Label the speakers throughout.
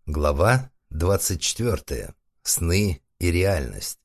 Speaker 1: Глава 24. Сны и реальность.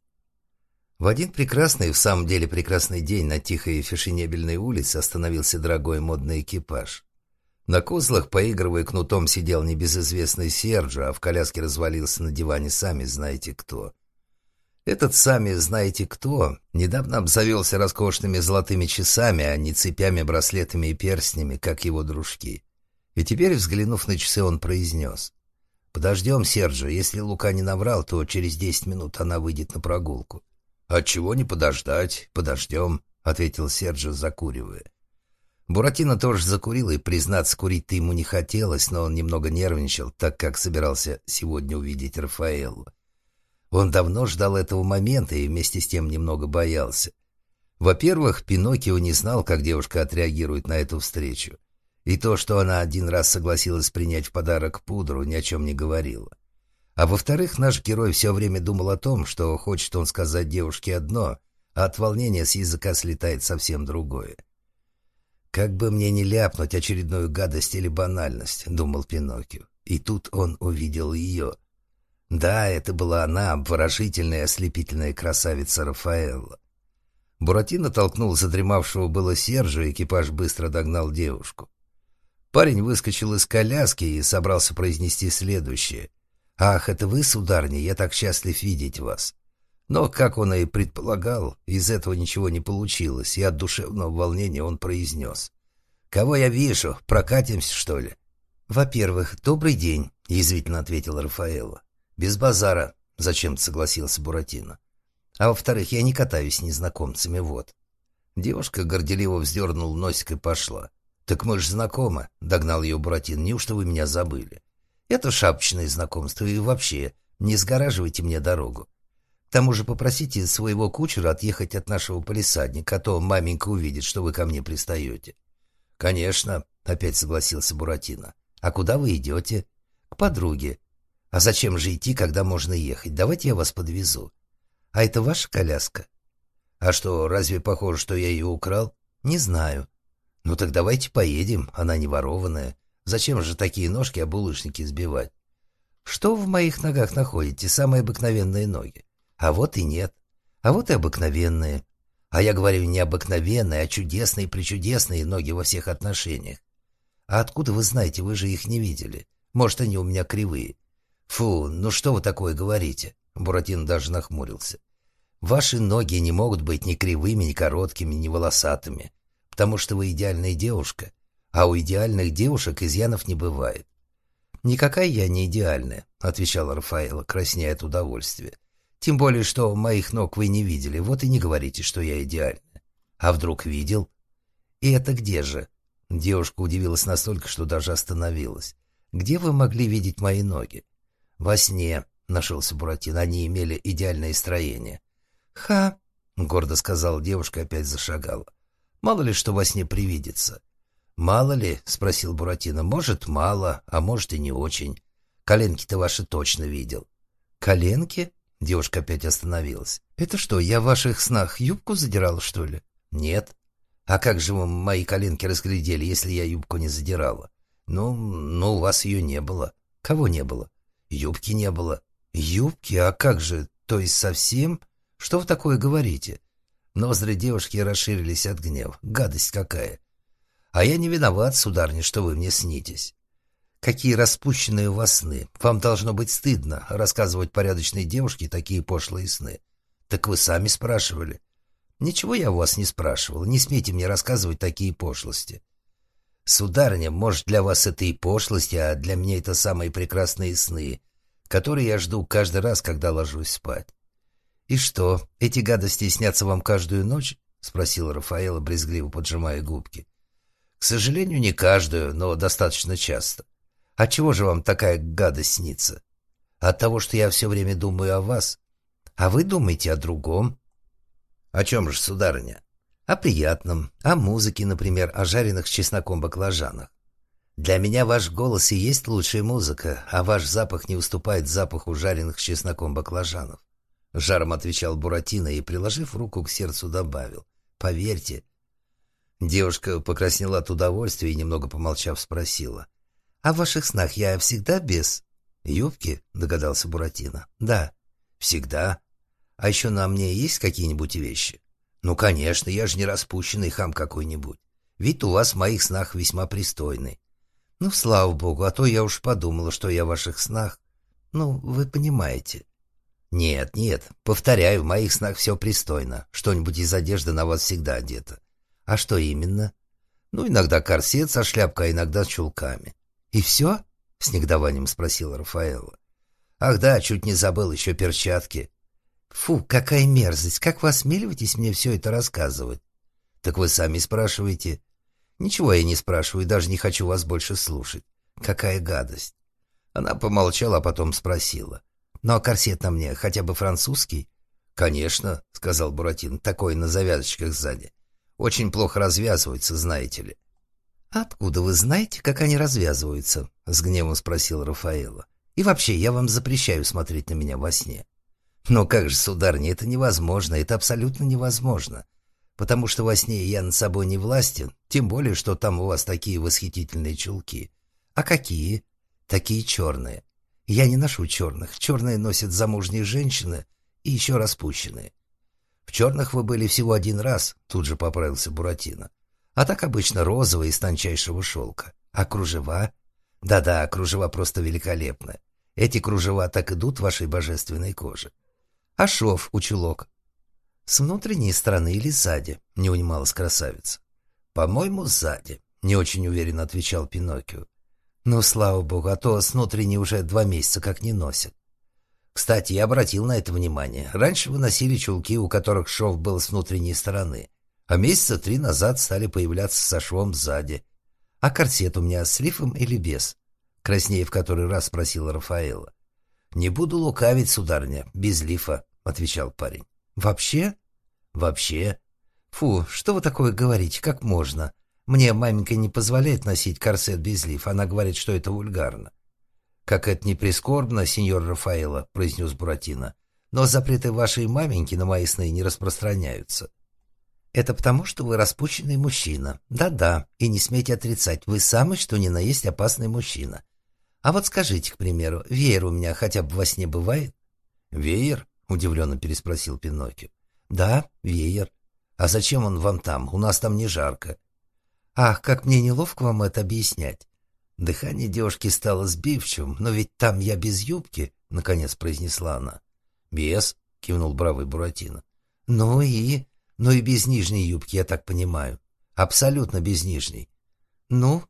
Speaker 1: В один прекрасный, в самом деле прекрасный день на тихой фешенебельной улице остановился дорогой модный экипаж. На козлах, поигрывая кнутом, сидел небезызвестный Серджо, а в коляске развалился на диване сами знаете кто. Этот сами знаете кто недавно обзавелся роскошными золотыми часами, а не цепями, браслетами и перстнями, как его дружки. И теперь, взглянув на часы, он произнес: «Подождем, Серджо. Если Лука не наврал, то через 10 минут она выйдет на прогулку». «Отчего не подождать? Подождем», — ответил Серджо, закуривая. Буратино тоже закурил, и, признаться, курить-то ему не хотелось, но он немного нервничал, так как собирался сегодня увидеть Рафаэллу. Он давно ждал этого момента и вместе с тем немного боялся. Во-первых, Пиноккио не знал, как девушка отреагирует на эту встречу. И то, что она один раз согласилась принять в подарок пудру, ни о чем не говорило. А во-вторых, наш герой все время думал о том, что хочет он сказать девушке одно, а от волнения с языка слетает совсем другое. «Как бы мне не ляпнуть очередную гадость или банальность», — думал Пиноккио. И тут он увидел ее. Да, это была она, обворожительная, ослепительная красавица Рафаэлла. Буратино толкнул задремавшего было Серджо, и экипаж быстро догнал девушку. Парень выскочил из коляски и собрался произнести следующее. «Ах, это вы, сударыня, я так счастлив видеть вас». Но, как он и предполагал, из этого ничего не получилось, и от душевного волнения он произнес: «Кого я вижу? Прокатимся, что ли?» «Во-первых, добрый день», — язвительно ответила Рафаэлла. «Без базара», — зачем-то согласился Буратино. «А во-вторых, я не катаюсь с незнакомцами, вот». Девушка горделиво вздернула носик и пошла. «Так мы же знакомы», — догнал ее Буратино. «Неужто вы меня забыли? Это шапочное знакомство, и вообще, не сгораживайте мне дорогу. К тому же попросите своего кучера отъехать от нашего палисадника, а то маменька увидит, что вы ко мне пристаете». «Конечно», — опять согласился Буратино. «А куда вы идете?» «К подруге». «А зачем же идти, когда можно ехать? Давайте я вас подвезу». «А это ваша коляска?» «А что, разве похоже, что я ее украл?» «Не знаю». «Ну так давайте поедем, она не ворованная. Зачем же такие ножки об булыжники сбивать?» «Что вы в моих ногах находите? Самые обыкновенные ноги». «А вот и нет. А вот и обыкновенные». «А я говорю не обыкновенные, а чудесные-пречудесные ноги во всех отношениях». «А откуда вы знаете? Вы же их не видели. Может, они у меня кривые». «Фу, ну что вы такое говорите?» Буратино даже нахмурился. «Ваши ноги не могут быть ни кривыми, ни короткими, ни волосатыми, потому что вы идеальная девушка, а у идеальных девушек изъянов не бывает». «Никакая я не идеальная», — отвечала Рафаэлла, краснея от удовольствия. «Тем более, что моих ног вы не видели, вот и не говорите, что я идеальная». «А вдруг видел?» «И это где же?» Девушка удивилась настолько, что даже остановилась. «Где вы могли видеть мои ноги?» «Во сне», — нашелся Буратино, — «они имели идеальное строение». «Ха!» — гордо сказала девушка и опять зашагала. «Мало ли что во сне привидится». «Мало ли?» — спросил Буратино. «Может, мало, а может и не очень. Коленки-то ваши точно видел». «Коленки?» — девушка опять остановилась. «Это что, я в ваших снах юбку задирала, что ли?» «Нет». «А как же вы мои коленки разглядели, если я юбку не задирала?» «Ну, у вас ее не было». «Кого не было?» «Юбки не было». «Юбки? А как же? То есть совсем? Что вы такое говорите?» Ноздри девушки расширились от гнева. «Гадость какая!» «А я не виноват, сударыня, что вы мне снитесь». «Какие распущенные у вас сны! Вам должно быть стыдно рассказывать порядочной девушке такие пошлые сны». «Так вы сами спрашивали». «Ничего я у вас не спрашивал. Не смейте мне рассказывать такие пошлости». «Сударыня, может, для вас это и пошлости, а для меня это самые прекрасные сны, которые я жду каждый раз, когда ложусь спать». «И что, эти гадости снятся вам каждую ночь?» — спросила Рафаэлла, брезгливо поджимая губки. «К сожалению, не каждую, но достаточно часто». «А чего же вам такая гадость снится?» «От того, что я все время думаю о вас». «А вы думаете о другом?» «О чем же, сударыня?» «О приятном, о музыке, например, о жареных с чесноком баклажанах». «Для меня ваш голос и есть лучшая музыка, а ваш запах не уступает запаху жареных с чесноком баклажанов». Жаром отвечал Буратино и, приложив руку к сердцу, добавил: «Поверьте». Девушка покраснела от удовольствия и, немного помолчав, спросила: «А в ваших снах я всегда без?» «Юбки?» — догадался Буратино. «Да». «Всегда? А еще на мне есть какие-нибудь вещи?» «Ну, конечно, я же не распущенный хам какой-нибудь. Вид у вас в моих снах весьма пристойный». «Ну, слава богу, а то я уж подумала, что я в ваших снах. Ну, вы понимаете». «Нет, нет, повторяю, в моих снах все пристойно. Что-нибудь из одежды на вас всегда одето». «А что именно?» «Ну, иногда корсет со шляпкой, а иногда с чулками». «И все?» — с негодованием спросила Рафаэлла. «Ах да, чуть не забыл, еще перчатки». «Фу, какая мерзость! Как вы осмеливаетесь мне все это рассказывать?» «Так вы сами спрашиваете». «Ничего я не спрашиваю, даже не хочу вас больше слушать. Какая гадость!» Она помолчала, а потом спросила. «Ну а корсет на мне хотя бы французский?» «Конечно», — сказал Буратино, — «такой на завязочках сзади. Очень плохо развязывается, знаете ли». «Откуда вы знаете, как они развязываются?» — с гневом спросила Рафаэлла. «И вообще, я вам запрещаю смотреть на меня во сне». «Но как же, сударыня, это невозможно, это абсолютно невозможно. Потому что во сне я над собой не властен, тем более, что там у вас такие восхитительные чулки». «А какие?» «Такие черные». «Я не ношу черных. Черные носят замужние женщины и еще распущенные». «В черных вы были всего один раз», — тут же поправился Буратино. «А так обычно розовые из тончайшего шелка. А кружева?» «Да-да, кружева просто великолепны. Эти кружева так идут вашей божественной коже». «А шов у чулок?» «С внутренней стороны или сзади?» — не унималась красавица. «По-моему, сзади», — не очень уверенно отвечал Пиноккио. «Ну, слава богу, а то с внутренней уже 2 месяца как не носят». «Кстати, я обратил на это внимание. Раньше вы носили чулки, у которых шов был с внутренней стороны, а месяца 3 назад стали появляться со швом сзади. А корсет у меня с лифом или без?» — краснея в который раз спросила Рафаэлла. «Не буду лукавить, сударыня, без лифа», — отвечал парень. «Вообще?» «Вообще». «Фу, что вы такое говорите, как можно? Мне маменька не позволяет носить корсет без лифа, она говорит, что это вульгарно». «Как это не прискорбно, сеньор Рафаэлло», — произнес Буратино, «но запреты вашей маменьки на мои сны не распространяются». «Это потому, что вы распущенный мужчина. Да-да, и не смейте отрицать, вы самый что ни на есть опасный мужчина. А вот скажите, к примеру, веер у меня хотя бы во сне бывает?» «Веер?» — удивленно переспросил Пиноккио. «Да, веер. А зачем он вам там? У нас там не жарко». «Ах, как мне неловко вам это объяснять». Дыхание девушки стало сбивчивым. «Но ведь там я без юбки», — наконец произнесла она. «Без», — кивнул бравый Буратино. «Ну и без нижней юбки, я так понимаю. Абсолютно без нижней». «Ну?»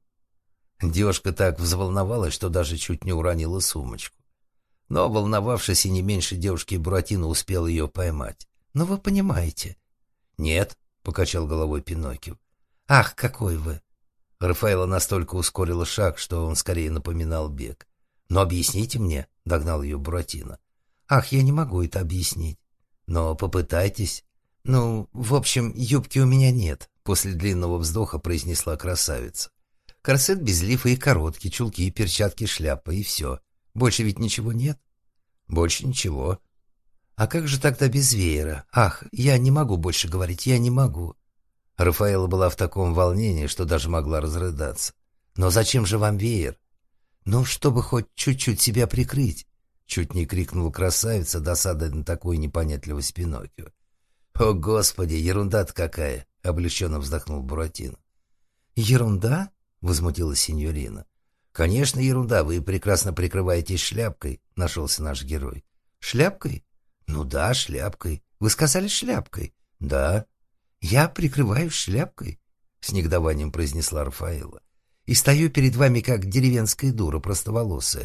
Speaker 1: Девушка так взволновалась, что даже чуть не уронила сумочку. Но, волновавшись и не меньше девушки, Буратино успел ее поймать. «Ну, вы понимаете». «Нет», — покачал головой Пиноккио. «Ах, какой вы!» Рафаэлла настолько ускорила шаг, что он скорее напоминал бег. «Но объясните мне», — догнал ее Буратино. «Ах, я не могу это объяснить». «Но попытайтесь». «Ну, в общем, юбки у меня нет», — после длинного вздоха произнесла красавица. «Корсет без лифа и короткий, чулки, перчатки, шляпа и все. Больше ведь ничего нет?» «Больше ничего». «А как же тогда без веера? Ах, я не могу больше говорить, я не могу». Рафаэлла была в таком волнении, что даже могла разрыдаться. «Но зачем же вам веер?» «Ну, чтобы хоть чуть-чуть себя прикрыть», — чуть не крикнула красавица, досадой на такую непонятливость Пиноккио. «О, Господи, ерунда-то какая!» — облегченно вздохнул Буратино. «Ерунда?» — возмутилась синьорина. «Конечно, ерунда, вы прекрасно прикрываетесь шляпкой», — нашелся наш герой. «Шляпкой?» «Ну да, шляпкой. Вы сказали шляпкой?» «Да». «Я прикрываюсь шляпкой?» — с негодованием произнесла Рафаэлла. «И стою перед вами, как деревенская дура, простоволосая».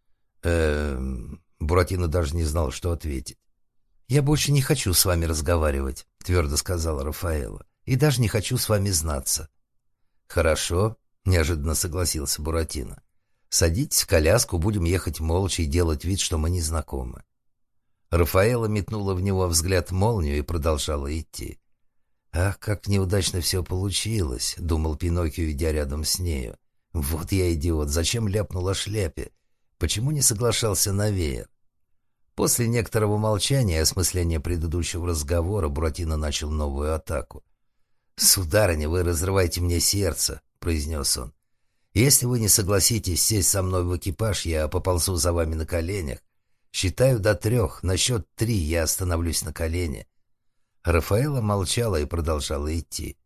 Speaker 1: Буратино даже не знал, что ответить. «Я больше не хочу с вами разговаривать», — твердо сказала Рафаэлла. «И даже не хочу с вами знаться». «Хорошо», — неожиданно согласился Буратино. «Садитесь в коляску, будем ехать молча и делать вид, что мы не знакомы». Рафаэлла метнула в него взгляд молнию и продолжала идти. «Ах, как неудачно все получилось», — думал Пиноккио, идя рядом с нею. «Вот я идиот, зачем ляпнул о шляпе? Почему не соглашался на веер?» После некоторого молчания и осмысления предыдущего разговора Буратино начал новую атаку. «Сударыня, вы разрываете мне сердце», — произнес он. Если вы не согласитесь сесть со мной в экипаж, я поползу за вами на коленях. Считаю до 3, на счет 3 я остановлюсь на колене». Рафаэла молчала и продолжала идти.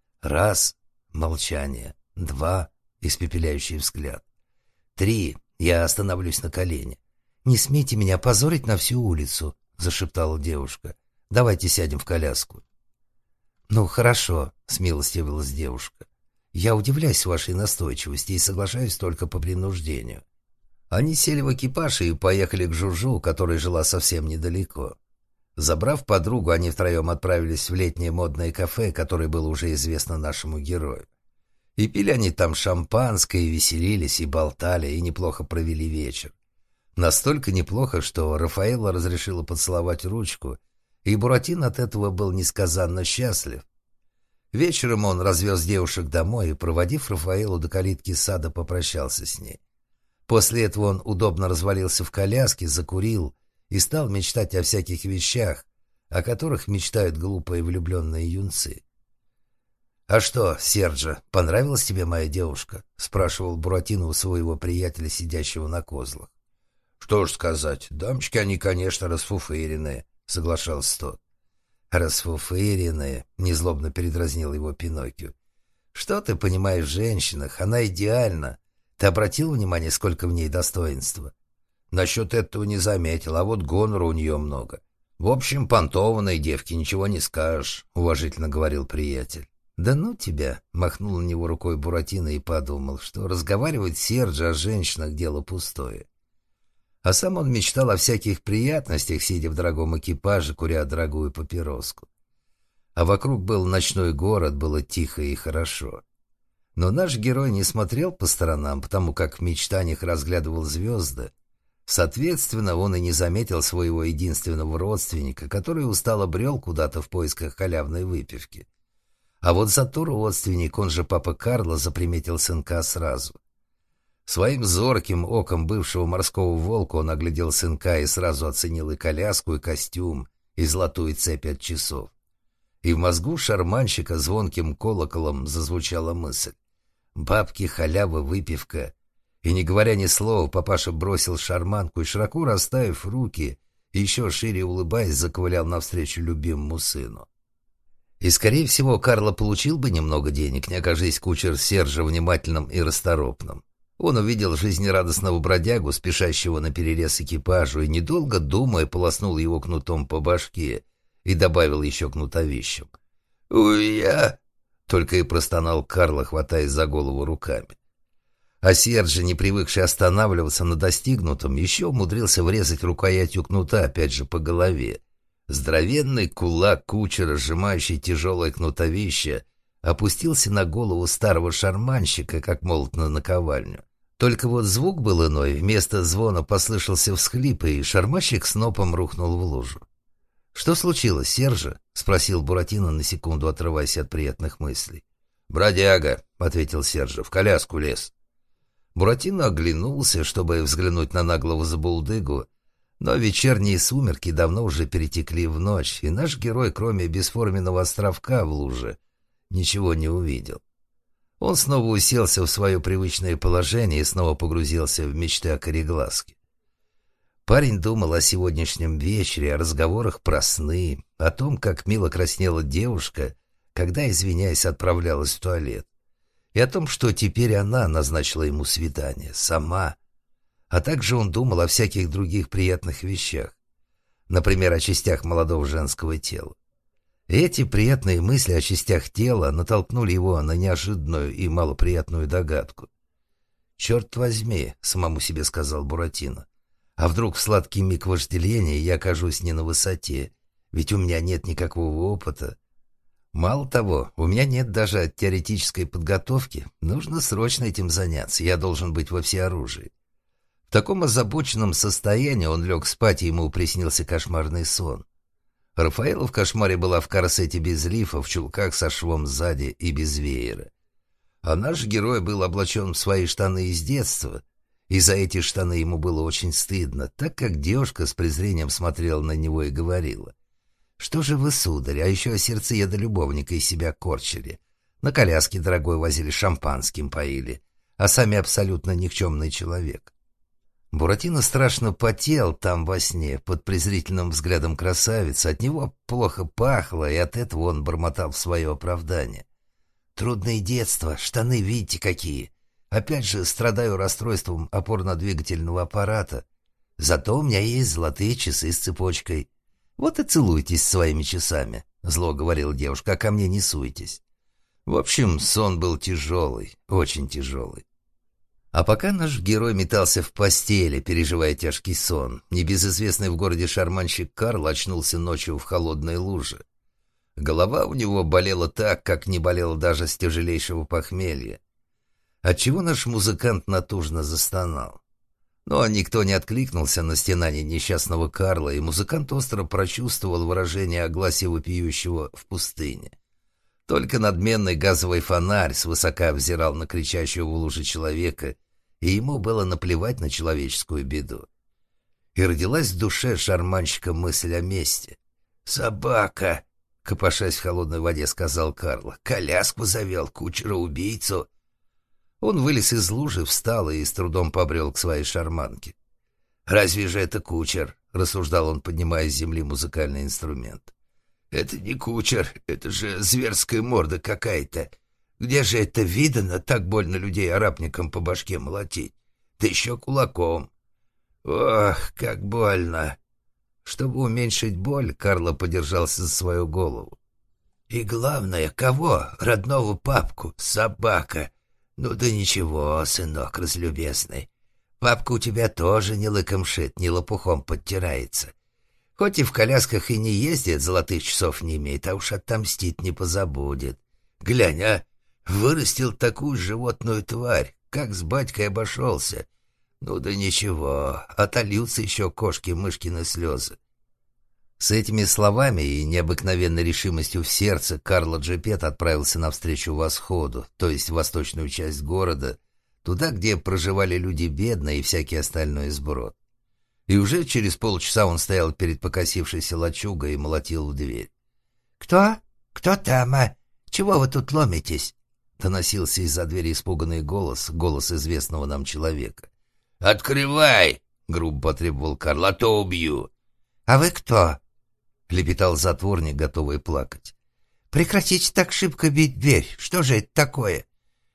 Speaker 1: 1 — молчание. 2 — испепеляющий взгляд. 3 — я остановлюсь на колене. «Не смейте меня позорить на всю улицу», — зашептала девушка. «Давайте сядем в коляску». «Ну, хорошо», — смилостивилась девушка. «Я удивляюсь вашей настойчивости и соглашаюсь только по принуждению». Они сели в экипаж и поехали к Жужу, которая жила совсем недалеко. Забрав подругу, они втроем отправились в летнее модное кафе, которое было уже известно нашему герою. И пили они там шампанское, и веселились, и болтали, и неплохо провели вечер. Настолько неплохо, что Рафаэла разрешила поцеловать ручку, и Буратино от этого был несказанно счастлив. Вечером он развез девушек домой и, проводив Рафаэлу до калитки сада, попрощался с ней. После этого он удобно развалился в коляске, закурил и стал мечтать о всяких вещах, о которых мечтают глупые влюбленные юнцы. «А что, Серджо, понравилась тебе моя девушка?» — спрашивал Буратино у своего приятеля, сидящего на козлах. «Что ж сказать, дамочки они, конечно, расфуфыренные», — соглашался тот. «Расфуфыренные», — незлобно передразнил его Пиноккио. «Что ты понимаешь в женщинах? Она идеальна. Ты обратил внимание, сколько в ней достоинства?» «Насчет этого не заметил, а вот гонора у нее много. В общем, понтованной девки, ничего не скажешь», — уважительно говорил приятель. «Да ну тебя!» — махнул на него рукой Буратино и подумал, что разговаривать Серджо о женщинах — дело пустое. А сам он мечтал о всяких приятностях, сидя в дорогом экипаже, куря дорогую папироску. А вокруг был ночной город, было тихо и хорошо. Но наш герой не смотрел по сторонам, потому как в мечтаниях разглядывал звезды. Соответственно, он и не заметил своего единственного родственника, который устало брел куда-то в поисках халявной выпивки. А вот зато родственник, он же папа Карло, заприметил сынка сразу. Своим зорким оком бывшего морского волка он оглядел сынка и сразу оценил и коляску, и костюм, и золотую цепь от часов. И в мозгу шарманщика звонким колоколом зазвучала мысль: «Бабки, халява, выпивка». И, не говоря ни слова, папаша бросил шарманку и, широко расставив руки, и еще шире улыбаясь, заковылял навстречу любимому сыну. И, скорее всего, Карло получил бы немного денег, не окажись кучер Сержа внимательным и расторопным. Он увидел жизнерадостного бродягу, спешащего на перерез экипажу, и, недолго думая, полоснул его кнутом по башке и добавил еще кнутовищем. «Уя!» — только и простонал Карло, хватаясь за голову руками. А Серджи, не привыкший останавливаться на достигнутом, еще умудрился врезать рукоятью кнута опять же по голове. Здоровенный кулак кучера, сжимающий тяжелое кнутовище, опустился на голову старого шарманщика, как молот на наковальню. Только вот звук был иной, вместо звона послышался всхлип, и шарманщик снопом рухнул в лужу. «Что случилось, Сержа?» — спросил Буратино, на секунду отрываясь от приятных мыслей. «Бродяга», — ответил Сержа, — «в коляску лез». Буратино оглянулся, чтобы взглянуть на наглого забулдыгу, но вечерние сумерки давно уже перетекли в ночь, и наш герой, кроме бесформенного островка в луже, ничего не увидел. Он снова уселся в свое привычное положение и снова погрузился в мечты о кореглазке. Парень думал о сегодняшнем вечере, о разговорах про сны, о том, как мило краснела девушка, когда, извиняясь, отправлялась в туалет, и о том, что теперь она назначила ему свидание, сама. А также он думал о всяких других приятных вещах, например, о частях молодого женского тела. И эти приятные мысли о частях тела натолкнули его на неожиданную и малоприятную догадку. «Черт возьми», — самому себе сказал Буратино, — «а вдруг в сладкий миг вожделения я окажусь не на высоте, ведь у меня нет никакого опыта. Мало того, у меня нет даже теоретической подготовки, нужно срочно этим заняться, я должен быть во всеоружии». В таком озабоченном состоянии он лег спать, и ему приснился кошмарный сон. Рафаэла в кошмаре была в корсете без лифа, в чулках со швом сзади и без веера. А наш герой был облачен в свои штаны из детства, и за эти штаны ему было очень стыдно, так как девушка с презрением смотрела на него и говорила: «Что же вы, сударь, а еще сердцееда любовника из себя корчили, на коляске дорогой возили, шампанским поили, а сами абсолютно никчемный человек. Буратино страшно потел там во сне под презрительным взглядом красавицы, от него плохо пахло, и от этого он бормотал в свое оправдание. «Трудное детство, штаны видите какие. Опять же страдаю расстройством опорно-двигательного аппарата. Зато у меня есть золотые часы с цепочкой. Вот и целуйтесь своими часами», — зло говорила девушка, — «а ко мне не суйтесь». В общем, сон был тяжелый, очень тяжелый. А пока наш герой метался в постели, переживая тяжкий сон, небезызвестный в городе шарманщик Карл очнулся ночью в холодной луже. Голова у него болела так, как не болела даже с тяжелейшего похмелья, отчего наш музыкант натужно застонал. Но никто не откликнулся на стенание несчастного Карла, и музыкант остро прочувствовал выражение огласия вопиющего в пустыне. Только надменный газовый фонарь свысока взирал на кричащего в луже человека, и ему было наплевать на человеческую беду. И родилась в душе шарманщика мысль о мести. «Собака!» — копошась в холодной воде, сказал Карл. «Коляску завел, кучера-убийцу!» Он вылез из лужи, встал и с трудом побрел к своей шарманке. «Разве же это кучер?» — рассуждал он, поднимая с земли музыкальный инструмент. «Это не кучер, это же зверская морда какая-то. Где же это видано так больно людей арапником по башке молотить? Да еще кулаком. Ох, как больно!» Чтобы уменьшить боль, Карло подержался за свою голову. «И главное, кого? Родного папку, собака. Ну да ничего, сынок разлюбезный. Папка у тебя тоже не лыком шит, не лопухом подтирается. Хоть и в колясках и не ездит, золотых часов не имеет, а уж отомстить не позабудет. Глянь, а, вырастил такую животную тварь, как с батькой обошелся. Ну да ничего, отольются еще кошки-мышкины слезы». С этими словами и необыкновенной решимостью в сердце Карло Джепет отправился навстречу восходу, то есть в восточную часть города, туда, где проживали люди бедные и всякий остальной сброд. И уже через полчаса он стоял перед покосившейся лачугой и молотил в дверь. «Кто? Кто там, а? Чего вы тут ломитесь?» — доносился из-за двери испуганный голос известного нам человека. «Открывай!» — грубо потребовал Карл, — «а то убью». «А вы кто?» — лепетал затворник, готовый плакать. «Прекратите так шибко бить дверь. Что же это такое?»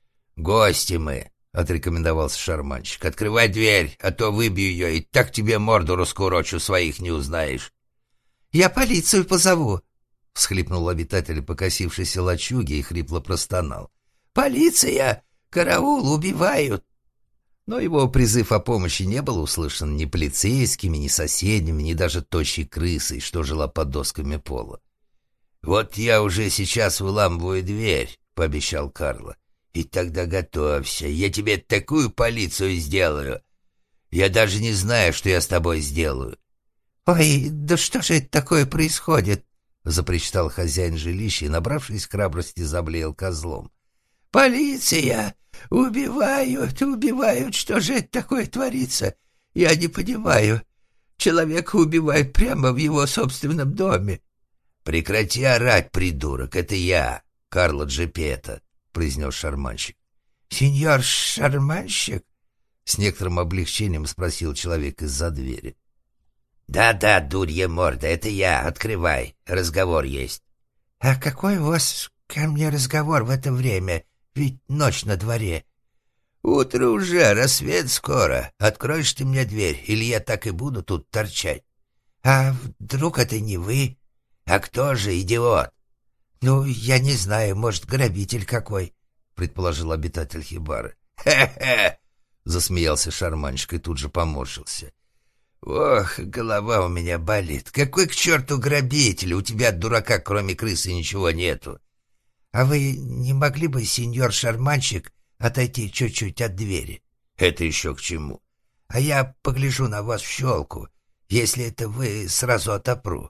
Speaker 1: «Гости мы», — отрекомендовался шарманщик. «Открывай дверь, а то выбью ее, и так тебе морду раскурочу, своих не узнаешь». «Я полицию позову», — всхлипнул обитатель покосившейся лачуги и хрипло простонал. «Полиция! Караул! Убивают!» Но его призыв о помощи не был услышан ни полицейскими, ни соседями, ни даже тощей крысой, что жила под досками пола. «Вот я уже сейчас выламываю дверь», — пообещал Карло. «И тогда готовься, я тебе такую полицию сделаю. Я даже не знаю, что я с тобой сделаю». «Ой, да что же это такое происходит?» — запричитал хозяин жилища и, набравшись храбрости, заблеял козлом. «Полиция! Убивают, убивают! Что же это такое творится? Я не понимаю. Человека убивают прямо в его собственном доме». «Прекрати орать, придурок, это я, Карло Джепета», — произнес шарманщик. «Сеньор шарманщик?» — с некоторым облегчением спросил человек из-за двери. «Да-да, дурья морда, это я, открывай, разговор есть». «А какой у вас ко мне разговор в это время? Ведь ночь на дворе». «Утро уже, рассвет скоро. Откроешь ты мне дверь, или я так и буду тут торчать». «А вдруг это не вы?» «А кто же, идиот?» «Ну, я не знаю, может, грабитель какой», — предположил обитатель хибары. «Хе-хе!» — засмеялся шарманщик и тут же поморщился. «Ох, голова у меня болит. Какой к черту грабитель? У тебя, дурака, кроме крысы ничего нету». «А вы не могли бы, сеньор шарманщик, отойти чуть-чуть от двери?» «Это еще к чему?» «А я погляжу на вас в щелку. Если это вы, сразу отопру».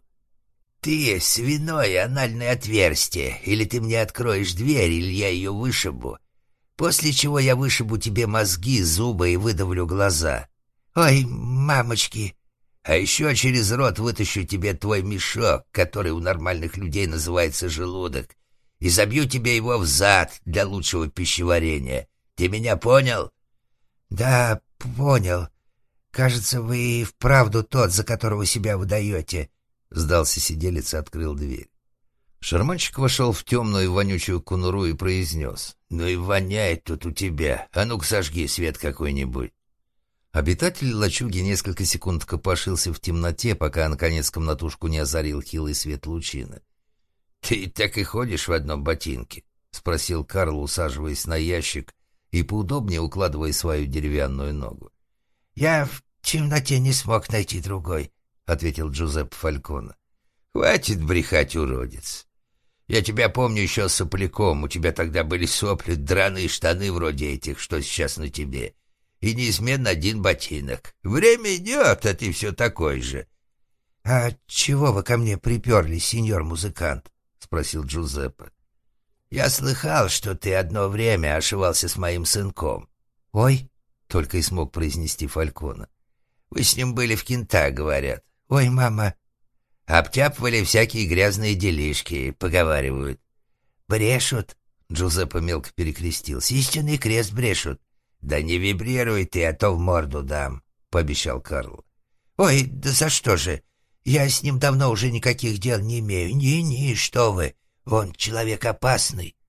Speaker 1: «Ты свиное анальное отверстие. Или ты мне откроешь дверь, или я ее вышибу. После чего я вышибу тебе мозги, зубы и выдавлю глаза». «Ой, мамочки!» «А еще через рот вытащу тебе твой мешок, который у нормальных людей называется желудок, и забью тебе его в зад для лучшего пищеварения.
Speaker 2: Ты меня понял?»
Speaker 3: «Да, понял. Кажется, вы и вправду тот, за которого себя выдаете», — сдался сиделец и открыл дверь.
Speaker 1: Шарманщик вошел в темную и вонючую конуру и произнес:
Speaker 2: «Ну и воняет тут у тебя. А ну-ка сожги свет какой-нибудь».
Speaker 1: Обитатель лачуги несколько секунд копошился в темноте, пока, наконец, комнатушку не озарил хилый свет лучины.
Speaker 2: «Ты так и ходишь в одном ботинке?»
Speaker 1: — спросил Карл, усаживаясь на ящик и поудобнее укладывая свою деревянную ногу.
Speaker 3: «Я в темноте не смог найти другой», — ответил Джузеппе Фальконе.
Speaker 2: «Хватит брехать, уродец. Я тебя помню еще сопляком. У тебя тогда были сопли, драные штаны вроде этих, что сейчас на тебе, и неизменно один ботинок. Время идет, а ты все такой же».
Speaker 3: «А чего вы ко мне приперлись, сеньор-музыкант?» — спросил Джузеппе.
Speaker 2: «Я слыхал, что ты одно время ошивался с моим сынком».
Speaker 3: «Ой»,
Speaker 1: — только и смог произнести Фальконе.
Speaker 2: «Вы с ним были в Кента, говорят».
Speaker 3: «Ой, мама».
Speaker 2: «Обтяпывали всякие грязные делишки, поговаривают».
Speaker 3: «Брешут»,
Speaker 1: — Джузеппе мелко перекрестился.
Speaker 3: «Истинный крест брешут».
Speaker 2: «Да не вибрируй ты, а то в морду дам», — пообещал Карл.
Speaker 3: «Ой, да за что же? Я с ним давно уже никаких дел не имею. Ни, что вы. Он человек опасный».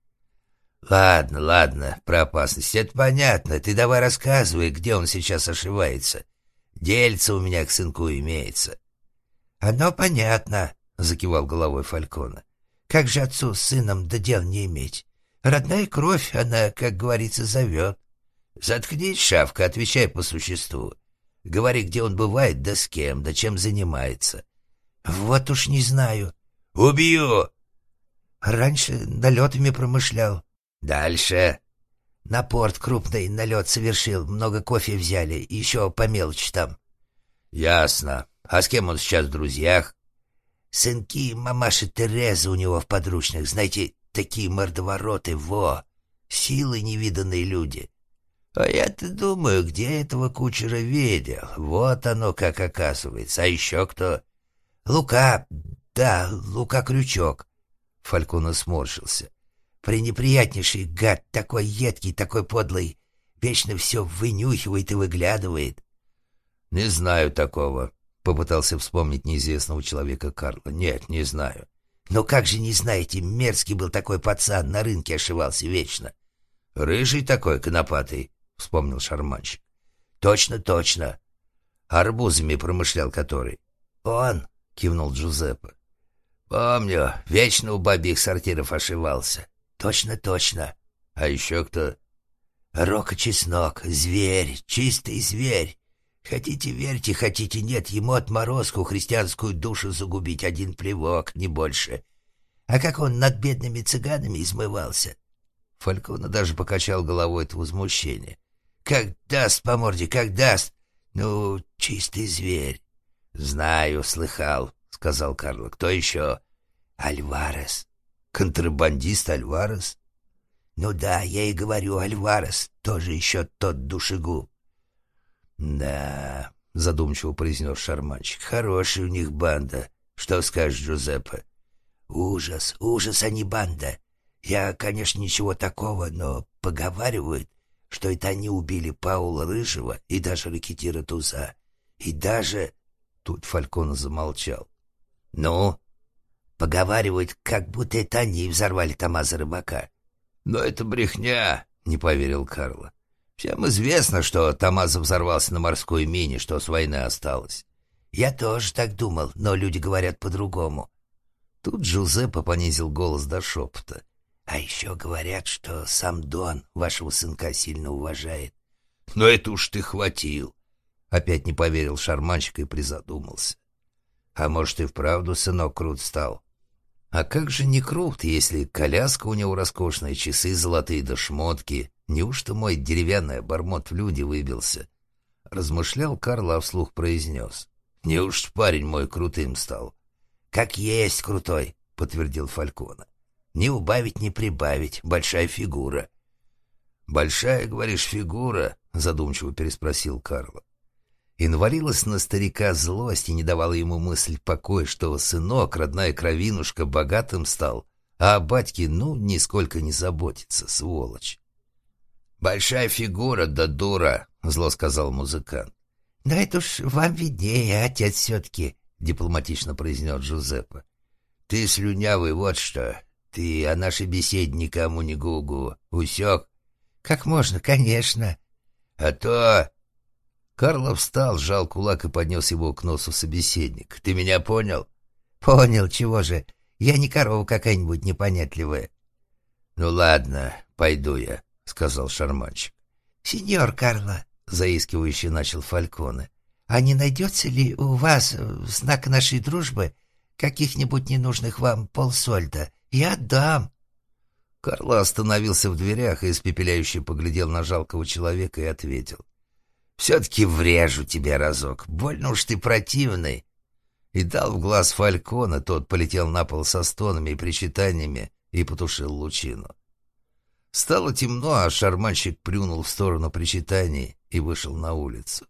Speaker 2: «Ладно, про опасность. Это понятно. Ты давай рассказывай, где он сейчас ошивается. Дельце у меня к сынку имеется».
Speaker 3: «Одно понятно», — закивал головой Фальконе. «Как же отцу с сыном до дел не иметь? Родная кровь, она, как говорится, зовет».
Speaker 2: «Заткнись, шавка, отвечай по существу. Говори, где он бывает, да с кем, да чем занимается».
Speaker 3: «Вот уж не знаю».
Speaker 2: «Убью!»
Speaker 3: «Раньше налетами промышлял».
Speaker 2: «Дальше».
Speaker 3: «На порт крупный налет совершил, много кофе взяли, еще по мелочи там».
Speaker 2: «Ясно. А с кем он сейчас в друзьях?»
Speaker 3: «Сынки мамаши Терезы у него в подручных, знаете, такие мордовороты, во! Силы невиданные люди».
Speaker 2: «А я-то думаю, где этого кучера видел? Вот оно как оказывается. А еще кто?»
Speaker 3: «Лука, да, Лука Крючок».
Speaker 1: Фальконе сморщился.
Speaker 3: «Пренеприятнейший гад, такой едкий, такой подлый. Вечно все вынюхивает и выглядывает».
Speaker 1: «Не знаю такого», — попытался вспомнить неизвестного человека Карла. «Нет, не знаю».
Speaker 3: «Ну как же не знаете, мерзкий был такой пацан, на рынке ошивался вечно».
Speaker 2: «Рыжий такой, конопатый», — вспомнил шарманщик.
Speaker 3: «Точно.
Speaker 2: Арбузами промышлял который».
Speaker 3: «Он»,
Speaker 2: — кивнул Джузеппе. «Помню, вечно у бабьих сортиров ошивался».
Speaker 3: «Точно.
Speaker 2: «А еще кто?»
Speaker 3: «Рока-чеснок, зверь, чистый зверь. Хотите верьте, хотите нет, ему отморозку христианскую душу загубить один плевок, не больше. А как он над бедными цыганами измывался».
Speaker 1: Фальконе даже покачал головой от возмущения.
Speaker 3: «Как даст по морде, как даст! Ну, чистый зверь».
Speaker 2: «Знаю, слыхал», — сказал Карло. «Кто еще?»
Speaker 3: «Альварес».
Speaker 1: «Контрабандист Альварес?»
Speaker 3: «Ну да, я и говорю, Альварес, тоже еще тот душегуб».
Speaker 2: «Да», — задумчиво произнес шарманщик, — «хорошая у них банда. Что скажешь, Джузеппе?»
Speaker 3: «Ужас, а не банда. Я, конечно, ничего такого, но поговаривают, что это они убили Паула Рыжего и даже ракетира Туза. И даже...»
Speaker 1: Тут Фальконе замолчал.
Speaker 2: «Ну?»
Speaker 3: «Поговаривают, как будто это они взорвали Томазо Рыбака».
Speaker 2: «Но это брехня», — не поверил Карло. «Всем известно, что Томазо взорвался на морской мине, что с войны осталось».
Speaker 3: «Я тоже так думал, но люди говорят по-другому».
Speaker 1: Тут Джузеппе понизил голос до шепота.
Speaker 3: «А еще говорят, что сам Дон вашего сынка сильно уважает».
Speaker 2: «Но это уж ты хватил».
Speaker 1: Опять не поверил шарманщик и призадумался. «А может, и вправду сынок крут стал?» «А как же не крут, если коляска у него роскошная, часы золотые да шмотки? Неужто мой деревянный обормот в люди выбился?» Размышлял Карло, а вслух произнес.
Speaker 2: «Неужто парень мой крутым стал?»
Speaker 3: «Как есть крутой», — подтвердил Фальконе. «Не убавить, не прибавить. Большая фигура».
Speaker 2: «Большая, говоришь, фигура?» — задумчиво переспросил Карло.
Speaker 1: И навалилась на старика злость и не давала ему мысль покоя, что сынок, родная кровинушка, богатым стал, а о батьке, нисколько не заботится, сволочь.
Speaker 2: «Большая фигура, да дура», — зло сказал музыкант.
Speaker 3: «Да это уж вам виднее, отец все-таки», — дипломатично произнес Джузеппе.
Speaker 2: «Ты слюнявый, вот что. Ты о нашей беседе никому не гугу. Усек?»
Speaker 3: «Как можно, конечно».
Speaker 2: «А то...» Карло встал, сжал кулак и поднес его к носу собеседник. «Ты меня понял?»
Speaker 3: «Понял, чего же. Я не корова какая-нибудь непонятливая».
Speaker 2: «Ну ладно, пойду я», — сказал шарманщик.
Speaker 3: «Сеньор Карло», — заискивающе начал Фальконе, «а не найдется ли у вас в знак нашей дружбы каких-нибудь ненужных вам полсольда? Я отдам».
Speaker 1: Карло остановился в дверях и испепеляюще поглядел на жалкого человека и ответил.
Speaker 2: «Все-таки врежу тебя разок, больно уж ты противный».
Speaker 1: И дал в глаз Фальконе, тот полетел на пол со стонами и причитаниями и потушил лучину. Стало темно, а шарманщик плюнул в сторону причитаний и вышел на улицу.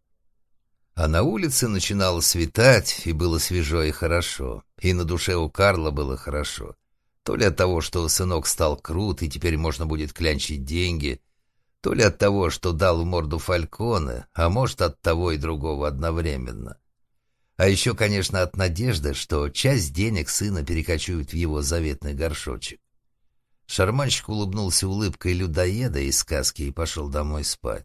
Speaker 1: А на улице начинало светать, и было свежо и хорошо, и на душе у Карла было хорошо. То ли от того, что сынок стал крут, и теперь можно будет клянчить деньги, то ли от того, что дал в морду Фальконе, а может, от того и другого одновременно. А еще, конечно, от надежды, что часть денег сына перекочует в его заветный горшочек. Шарманщик улыбнулся улыбкой людоеда из сказки и пошел домой спать.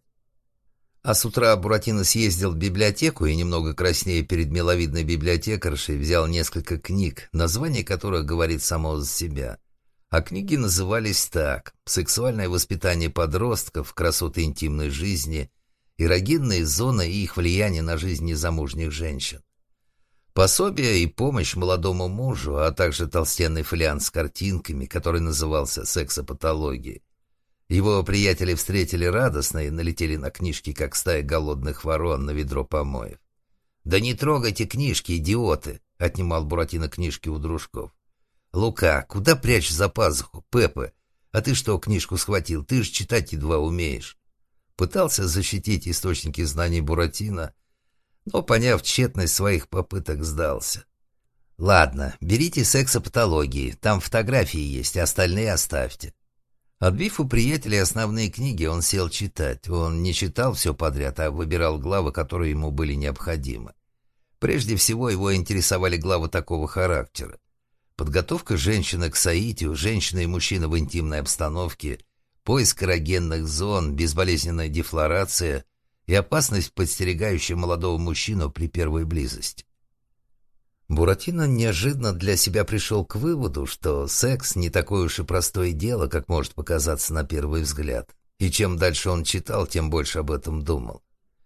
Speaker 1: А с утра Буратино съездил в библиотеку и, немного краснея перед миловидной библиотекаршей, взял несколько книг, название которых говорит само за себя. А книги назывались так: «Сексуальное воспитание подростков, красоты интимной жизни, эрогенные зоны и их влияние на жизнь незамужних женщин». Пособие и помощь молодому мужу, а также толстенный фолиант с картинками, который назывался «Сексопатология». Его приятели встретили радостно и налетели на книжки, как стая голодных ворон на ведро помоев. «Да не трогайте книжки, идиоты!» — отнимал Буратино книжки у дружков. «Лука, куда прячешь за пазуху? Пеппа, а ты что книжку схватил? Ты же читать едва умеешь». Пытался защитить источники знаний Буратино, но, поняв тщетность своих попыток, сдался. «Ладно, берите сексопатологии, там фотографии есть, остальные оставьте». Отбив у приятелей основные книги, он сел читать. Он не читал все подряд, а выбирал главы, которые ему были необходимы. Прежде всего его интересовали главы такого характера: подготовка женщины к соитию, женщина и мужчина в интимной обстановке, поиск эрогенных зон, безболезненная дефлорация и опасность, подстерегающая молодого мужчину при первой близости. Буратино неожиданно для себя пришел к выводу, что секс не такое уж и простое дело, как может показаться на первый взгляд. И чем дальше он читал, тем больше об этом думал.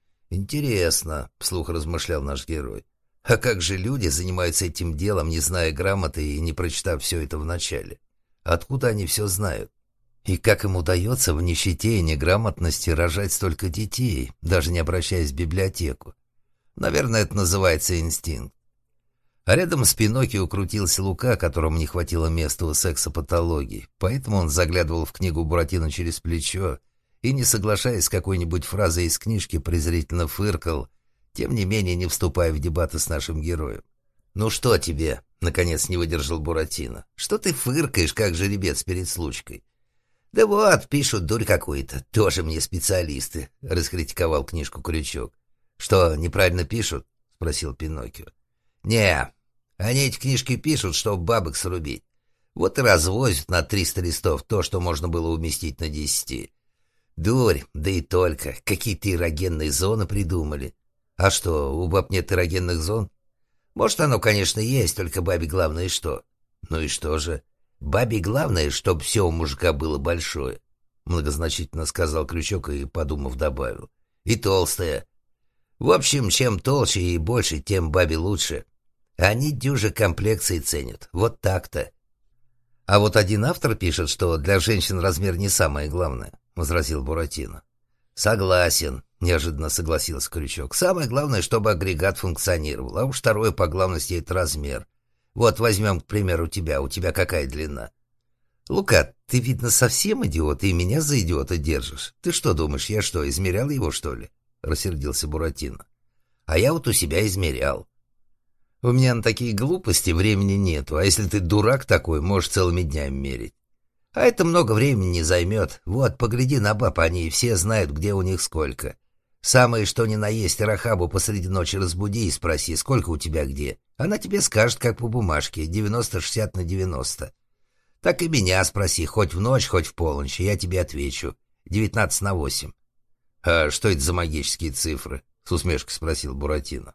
Speaker 1: «Интересно», — вслух размышлял наш герой, «а как же люди занимаются этим делом, не зная грамоты и не прочитав все это вначале? Откуда они все знают? И как им удается в нищете и неграмотности рожать столько детей, даже не обращаясь в библиотеку? Наверное, это называется инстинкт». А рядом с Пиноккио крутился Лука, которому не хватило места у сексопатологии, поэтому он заглядывал в книгу Буратино через плечо и, не соглашаясь с какой-нибудь фразой из книжки, презрительно фыркал, тем не менее не вступая в дебаты с нашим героем. «Ну что тебе?» — наконец не выдержал Буратино. «Что ты фыркаешь, как жеребец перед случкой?» «Да вот, пишут дурь какую-то, тоже мне специалисты», — раскритиковал книжку Крючок. «Что, неправильно пишут?» — спросил Пиноккио. «Не, они эти книжки пишут, чтобы бабок срубить. Вот и развозят на 300 листов то, что можно было уместить на 10. Дурь, да и только. Какие-то эрогенные зоны придумали. А что, у баб нет эрогенных зон? Может, оно, конечно, есть, только бабе главное что? Ну и что же? Бабе главное, чтобы все у мужика было большое», — многозначительно сказал Крючок и, подумав, добавил. «И толстое. В общем, чем толще и больше, тем бабе лучше. Они дюже комплекции ценят. Вот так-то». «А вот один автор пишет, что для женщин размер не самое главное», — возразил Буратино. «Согласен», — неожиданно согласился Крючок. «Самое главное, чтобы агрегат функционировал, а уж второе по главности — это размер. Вот возьмем, к примеру, тебя. У тебя какая длина?» «Лука, ты, видно, совсем идиот, и меня за идиота держишь. Ты что думаешь, я что, измерял его, что ли?» — рассердился Буратино. «А я вот у себя измерял». «У меня на такие глупости времени нету, а если ты дурак такой, можешь целыми днями мерить».
Speaker 3: А это много времени не займет. Вот, погляди на баб, они все знают, где у них сколько. Самое что ни на есть, Рахабу посреди ночи разбуди и спроси, сколько у тебя где. Она тебе скажет, как по бумажке, 90-60/90. Так и меня спроси, хоть в ночь, хоть в полночь, я тебе отвечу. 19/8.
Speaker 2: «А что это за магические цифры?» — с усмешкой спросил Буратино.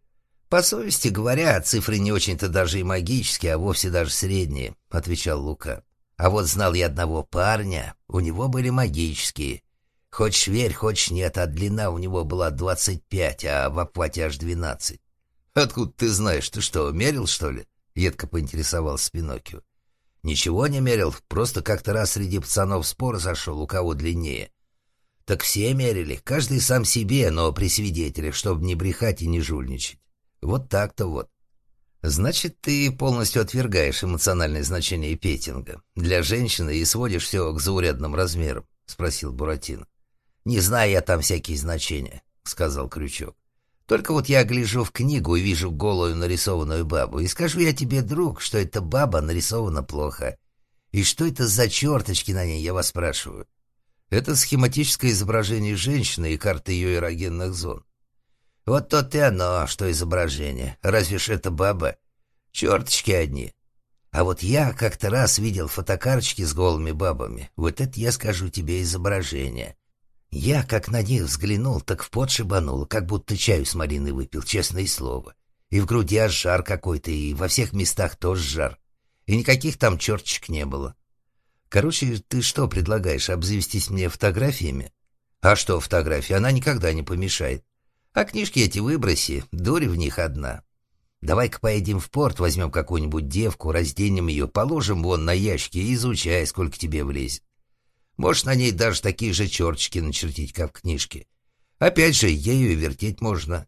Speaker 3: «По совести говоря, цифры не очень-то даже и магические, а вовсе даже средние», — отвечал Лука. «А вот знал я одного парня, у него были магические. Хочешь верь, хочешь нет, а длина у него была 25, а в обхвате аж 12.
Speaker 2: «Откуда ты знаешь? Ты что, мерил, что ли?» — едко поинтересовался Пиноккио.
Speaker 3: «Ничего не мерил, просто как-то раз среди пацанов спор зашел, у кого длиннее. Так все мерили, каждый сам себе, но при свидетелях, чтобы не брехать и не жульничать. Вот так-то вот».
Speaker 1: «Значит, ты полностью отвергаешь эмоциональное значение петинга для женщины и сводишь все к заурядным размерам?» — спросил Буратино.
Speaker 3: «Не знаю я там всякие значения», — сказал Крючок. «Только вот я гляжу в книгу и вижу голую нарисованную бабу, и скажу я тебе, друг, что эта баба нарисована плохо. И что это за черточки на ней, я вас спрашиваю?»
Speaker 1: «Это схематическое изображение женщины и карта ее эрогенных зон».
Speaker 3: «Вот то-то и оно, что изображение. Разве ж это баба? Черточки одни. А вот я как-то раз видел фотокарточки с голыми бабами. Вот это, я скажу тебе, изображение. Я, как на них взглянул, так в пот шибанул, как будто чаю с малиной выпил, честное слово. И в груди аж жар какой-то, и во всех местах тоже жар. И никаких там черточек не было».
Speaker 1: «Короче, ты что предлагаешь, обзавестись мне фотографиями?»
Speaker 3: «А что фотография? Она никогда не помешает. А книжки эти выброси, дурь в них одна. Давай-ка поедем в порт, возьмем какую-нибудь девку, разденем ее, положим вон на ящики и изучай, сколько тебе влезет. Можешь на ней даже такие же черточки начертить, как в книжке. Опять же, ею и вертеть можно».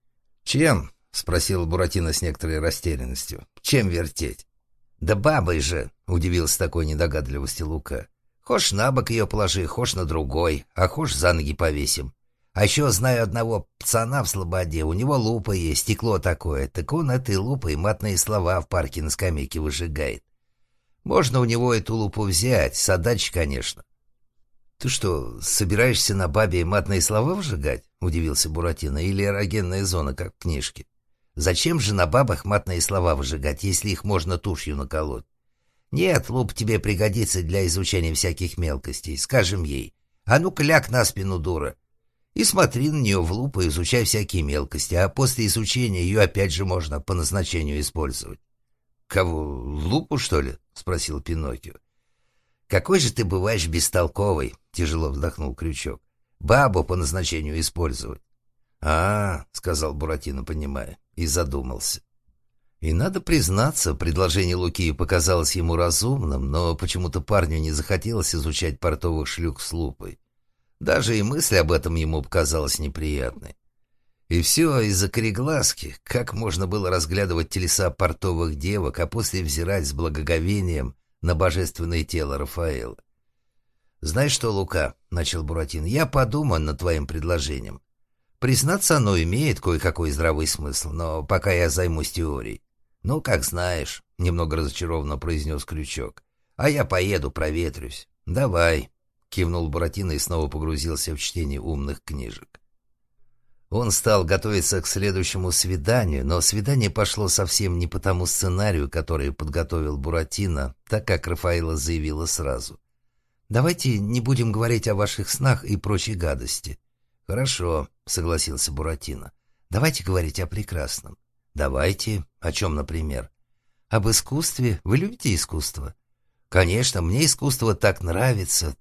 Speaker 1: «Чем?» — спросил Буратино с некоторой растерянностью.
Speaker 3: «Чем вертеть?» «Да бабой же», — удивился такой недогадливости Лука. «Хошь на бок ее положи, хошь на другой, а хошь за ноги повесим. А еще знаю одного пацана в Слободе, у него лупа есть, стекло такое, так он этой лупой матные слова в парке на скамейке выжигает. Можно у него эту лупу взять, с отдачей, конечно».
Speaker 1: «Ты что, собираешься на бабе матные слова выжигать?» — удивился Буратино. «Или эрогенная зона, как в книжке?»
Speaker 3: «Зачем же на бабах матные слова выжигать, если их можно тушью наколоть? Нет, лупа тебе пригодится для изучения всяких мелкостей. Скажем ей: а ну-ка ляг на спину, дура. И смотри на нее в лупу, изучай всякие мелкости, а после изучения ее опять же можно по назначению использовать».
Speaker 1: «Кого, в лупу, что ли?» — спросил Пиноккио.
Speaker 3: «Какой же ты бываешь бестолковый», — тяжело вздохнул Крючок. «Бабу по назначению использовать».
Speaker 1: «А, — сказал Буратино, понимая, и задумался. И надо признаться, предложение Луки показалось ему разумным, но почему-то парню не захотелось изучать портовых шлюх с лупой. Даже и мысль об этом ему показалась неприятной. И все из-за кореглазки. Как можно было разглядывать телеса портовых девок, а после взирать с благоговением на божественное тело Рафаэла?
Speaker 3: «Знаешь что, Лука, — начал Буратино, — я подумаю над твоим предложением. Признаться, оно имеет кое-какой здравый смысл, но пока я займусь теорией». «Ну, как знаешь», — немного разочарованно произнес Крючок. «А я поеду, проветрюсь».
Speaker 1: «Давай», — кивнул Буратино и снова погрузился в чтение умных книжек. Он стал готовиться к следующему свиданию, но свидание пошло совсем не по тому сценарию, который подготовил Буратино, так как Рафаэла заявила сразу: «Давайте не будем говорить о ваших снах и прочей гадости».
Speaker 3: «Хорошо», — согласился Буратино.
Speaker 1: «Давайте говорить о прекрасном».
Speaker 3: «Давайте. О чем, например?»
Speaker 1: «Об искусстве. Вы любите искусство?»
Speaker 3: «Конечно, мне искусство так нравится,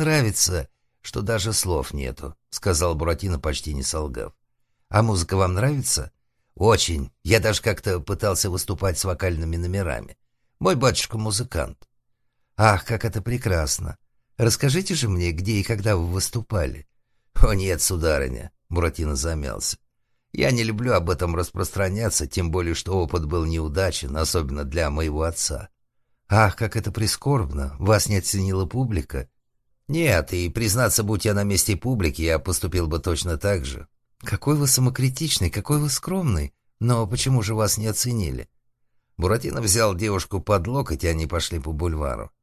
Speaker 3: что даже слов нету», — сказал Буратино, почти не солгав.
Speaker 1: «А музыка вам нравится?»
Speaker 3: «Очень. Я даже как-то пытался выступать с вокальными номерами. Мой батюшка музыкант».
Speaker 1: «Ах, как это прекрасно! Расскажите же мне, где и когда вы выступали».
Speaker 3: «О нет, сударыня», — Буратино замялся. «Я не люблю об этом распространяться, тем более что опыт был неудачен, особенно для моего отца».
Speaker 1: «Ах, как это прискорбно! Вас не оценила публика?»
Speaker 3: «Нет, и, признаться, будь я на месте публики, я поступил бы точно так же».
Speaker 1: «Какой вы самокритичный, какой вы скромный! Но почему же вас не оценили?»
Speaker 3: Буратино взял девушку под локоть, и они пошли по бульвару.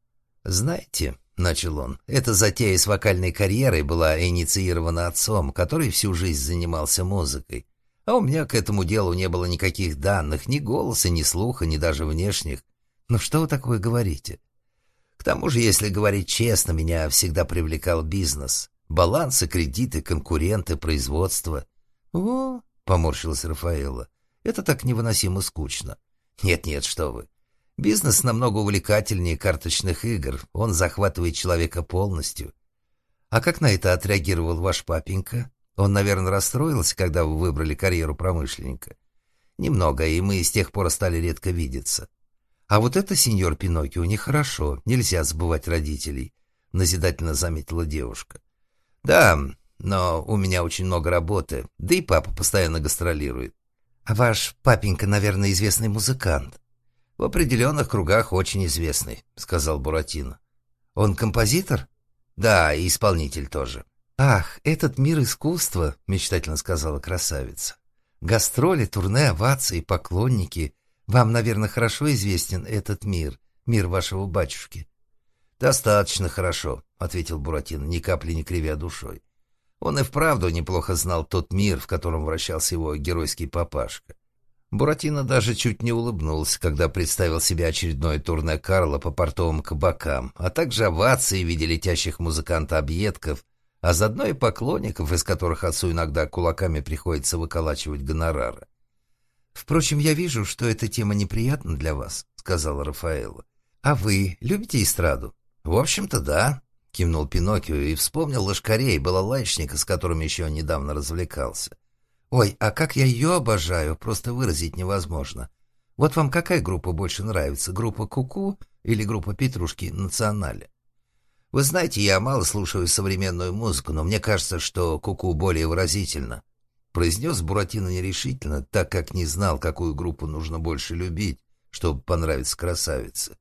Speaker 1: «Знаете, — начал он, — эта затея с вокальной карьерой была инициирована отцом, который всю жизнь занимался музыкой. А у меня к этому делу не было никаких данных, ни голоса, ни слуха, ни даже внешних. Ну что вы такое говорите? К тому же, если говорить честно, меня всегда привлекал бизнес. Балансы, кредиты, конкуренты, производство». «О, — поморщилась Рафаэла, — это так невыносимо скучно». «Нет-нет, что вы. Бизнес намного увлекательнее карточных игр. Он захватывает человека полностью». «А как на это отреагировал ваш папенька? Он, наверное, расстроился, когда вы выбрали карьеру промышленника». «Немного, и мы с тех пор стали редко видеться». «А вот это, сеньор Пиноккио, нехорошо. Нельзя забывать родителей», — назидательно заметила девушка. «Да, но у меня очень много работы, да и папа постоянно гастролирует». «А ваш папенька, наверное, известный музыкант?» «В определенных кругах очень известный», — сказал Буратино. «Он композитор?» «Да, и исполнитель тоже». «Ах, этот мир искусства», — мечтательно сказала красавица. «Гастроли, турне, овации, поклонники. Вам, наверное, хорошо известен этот мир, мир вашего батюшки». «Достаточно хорошо», — ответил Буратино, ни капли не кривя душой. Он и вправду неплохо знал тот мир, в котором вращался его геройский папашка. Буратино даже чуть не улыбнулся, когда представил себе очередное турне Карла по портовым кабакам, а также овации в виде летящих музыканта-объедков, а заодно и поклонников, из которых отцу иногда кулаками приходится выколачивать гонорары. «Впрочем, я вижу, что эта тема неприятна для вас», — сказала Рафаэла. «А вы любите эстраду?» «В общем-то, да», — кивнул Пиноккио и вспомнил лошкарей, балалайчника, с которым еще недавно развлекался. «Ой, а как я ее обожаю, просто выразить невозможно. Вот вам какая группа больше нравится, группа Ку-ку или группа Петрушки Национале?» «Вы знаете, я мало слушаю современную музыку, но мне кажется, что Ку-ку более выразительно», — произнес Буратино нерешительно, так как не знал, какую группу нужно больше любить, чтобы понравиться красавице.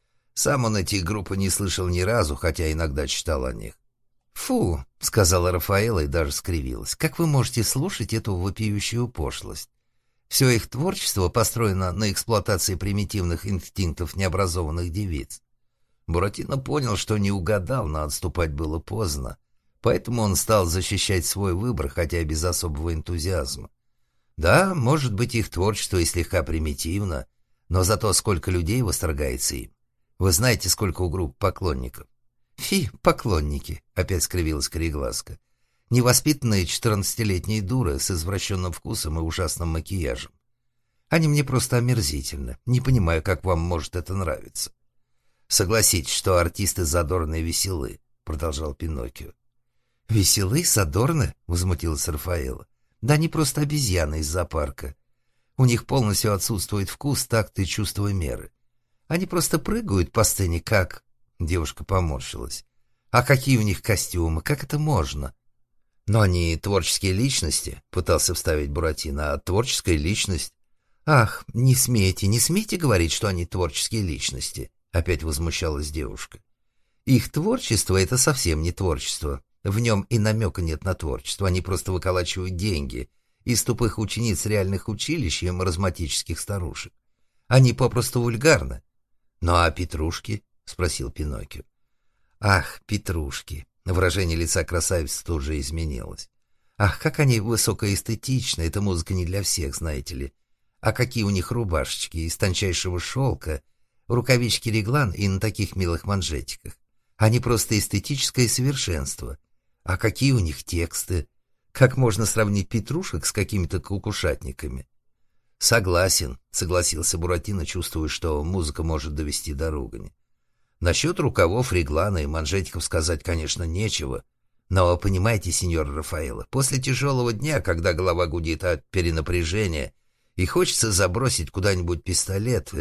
Speaker 1: Сам он эти группы не слышал ни разу, хотя иногда читал о них. «Фу», — сказала Рафаэла и даже скривилась, — «как вы можете слушать эту вопиющую пошлость? Все их творчество построено на эксплуатации примитивных инстинктов необразованных девиц». Буратино понял, что не угадал, но отступать было поздно, поэтому он стал защищать свой выбор, хотя и без особого энтузиазма. Да, может быть, их творчество и слегка примитивно, но зато сколько людей восторгается им. Вы знаете, сколько у групп поклонников? «Фи, поклонники», — опять скривилась кореглазка. «Невоспитанные 14-летние дуры с извращенным вкусом и ужасным макияжем. Они мне просто омерзительны. Не понимаю, как вам может это нравиться». «Согласитесь, что артисты задорные и веселы», — продолжал Пиноккио. «Веселы, задорны?» — возмутилась Рафаэла. «Да они просто обезьяны из зоопарка. У них полностью отсутствует вкус, такт и чувство меры. Они просто прыгают по сцене, как...» Девушка поморщилась. «А какие у них костюмы? Как это можно?» «Но они творческие личности», — пытался вставить Буратино. «А творческая личность...» «Ах, не смейте говорить, что они творческие личности», — опять возмущалась девушка. «Их творчество — это совсем не творчество. В нем и намека нет на творчество. Они просто выколачивают деньги из тупых учениц реальных училищ и маразматических старушек. Они попросту вульгарны». «Ну а петрушки?» — спросил Пиноккио. «Ах, петрушки!» Выражение лица красавицы тут же изменилось. «Ах, как они высокоэстетичны! Эта музыка не для всех, знаете ли. А какие у них рубашечки из тончайшего шелка, рукавички реглан и на таких милых манжетиках. Они просто эстетическое совершенство. А какие у них тексты! Как можно сравнить петрушек с какими-то кукушатниками?» «Согласен», — согласился Буратино, чувствуя, что музыка может довести до ругани. «Насчет рукавов, реглана и манжетиков сказать, конечно, нечего. Но, понимаете, сеньор Рафаэло, после тяжелого дня, когда голова гудит от перенапряжения, и хочется забросить куда-нибудь пистолет,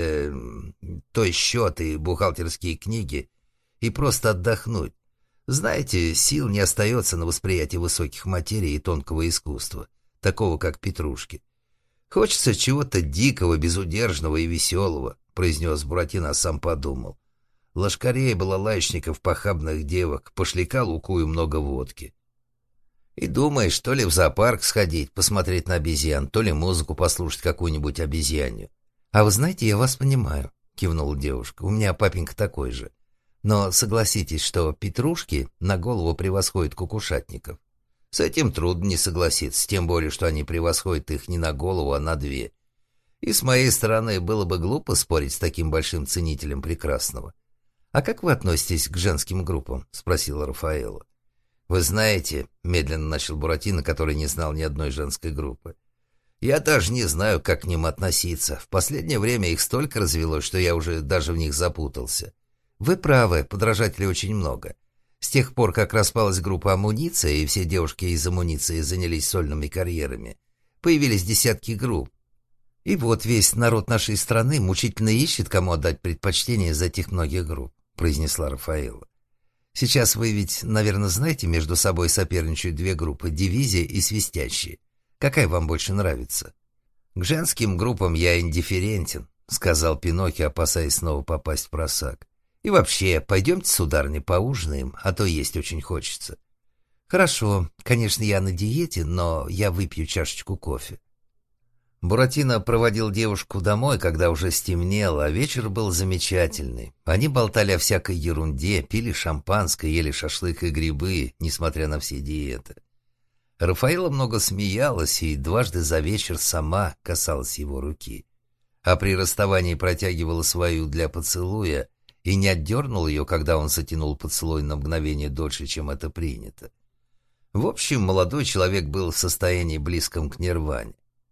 Speaker 1: то есть счеты и бухгалтерские книги, и просто отдохнуть. Знаете, сил не остается на восприятие высоких материй и тонкого искусства, такого как петрушки. Хочется чего-то дикого, безудержного и веселого», — произнес Буратино, а сам подумал. «Лошкарей, балалайчников, похабных девок, пошляка, луку и много водки. И думаешь, то ли в зоопарк сходить, посмотреть на обезьян, то ли музыку послушать какую-нибудь обезьянью». «А вы знаете, я вас понимаю», — кивнула девушка. «У меня папенька такой же. Но согласитесь, что петрушки на голову превосходят кукушатников. С этим трудно не согласиться, тем более, что они превосходят их не на голову, а на две. И с моей стороны было бы глупо спорить с таким большим ценителем прекрасного. «А как вы относитесь к женским группам?» — спросила Рафаэла. «Вы знаете», — медленно начал Буратино, который не знал ни одной женской группы, «я даже не знаю, как к ним относиться. В последнее время их столько развелось, что я уже даже в них запутался. Вы правы, подражателей очень много. С тех пор, как распалась группа «Амуниция», и все девушки из «Амуниции» занялись сольными карьерами, появились десятки групп. И вот весь народ нашей страны мучительно ищет, кому отдать предпочтение из этих многих групп», — произнесла Рафаэла. «Сейчас вы ведь, наверное, знаете, между собой соперничают две группы — «Дивизия» и «Свистящие». Какая вам больше нравится?» «К женским группам я индифферентен», — сказал Пиноккио, опасаясь снова попасть в просак. «И вообще, пойдемте, сударыня, поужинаем, а то есть очень хочется». «Хорошо, конечно, я на диете, но я выпью чашечку кофе». Буратино проводил девушку домой, когда уже стемнело, а вечер был замечательный. Они болтали о всякой ерунде, пили шампанское, ели шашлык и грибы, несмотря на все диеты. Рафаэла много смеялась и дважды за вечер сама касалась его руки, а при расставании протягивала свою для поцелуя и не отдернул ее, когда он затянул поцелуй на мгновение дольше, чем это принято. В общем, молодой человек был в состоянии близком к нирване.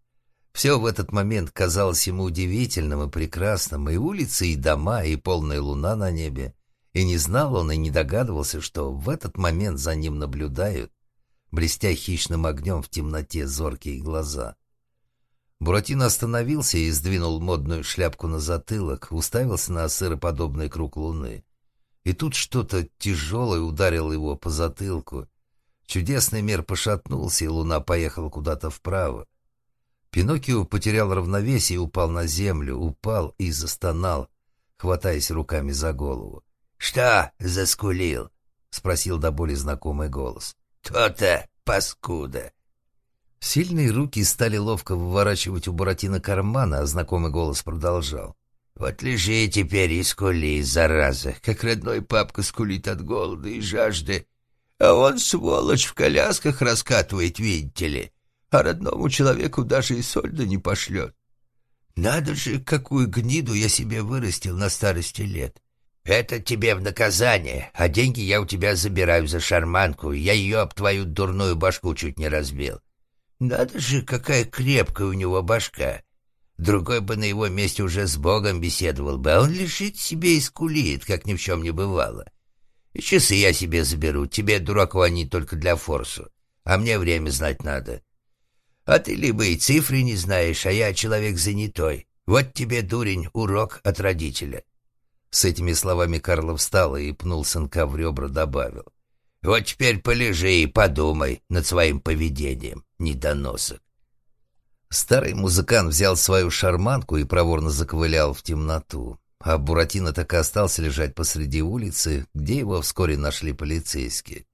Speaker 1: Все в этот момент казалось ему удивительным и прекрасным, и улицы, и дома, и полная луна на небе, и не знал он и не догадывался, что в этот момент за ним наблюдают, блестя хищным огнем в темноте зоркие глаза. Буратино остановился и сдвинул модную шляпку на затылок, уставился на сыроподобный круг луны. И тут что-то тяжелое ударило его по затылку. Чудесный мир пошатнулся, и луна поехала куда-то вправо. Пиноккио потерял равновесие и упал на землю, упал и застонал, хватаясь руками за голову.
Speaker 3: «Что заскулил?»
Speaker 1: — спросил до боли знакомый голос.
Speaker 3: «То-то, паскуда!»
Speaker 1: Сильные руки стали ловко выворачивать у Буратино кармана, а знакомый голос продолжал.
Speaker 3: «Вот лежи теперь и скули, зараза, как родной папка скулит от голода и жажды. А он, сволочь, в колясках раскатывает, видите ли, а родному человеку даже и сольда не пошлет. Надо же, какую гниду я себе вырастил на старости лет. Это тебе в наказание, а деньги я у тебя забираю за шарманку, я ее об твою дурную башку чуть не разбил. Надо же, какая крепкая у него башка. Другой бы на его месте уже с Богом беседовал бы, а он лежит себе и скулит, как ни в чем не бывало. И часы я себе заберу, тебе, дураку, они только для форсу, а мне время знать надо. А ты либо и цифры не знаешь, а я человек занятой. Вот тебе, дурень, урок от родителя».
Speaker 1: С этими словами Карло встал и пнул сынка в ребра, добавил.
Speaker 3: «Вот теперь полежи и подумай над своим поведением, недоносок».
Speaker 1: Старый музыкант взял свою шарманку и проворно заковылял в темноту, а Буратино так и остался лежать посреди улицы, где его вскоре нашли полицейские.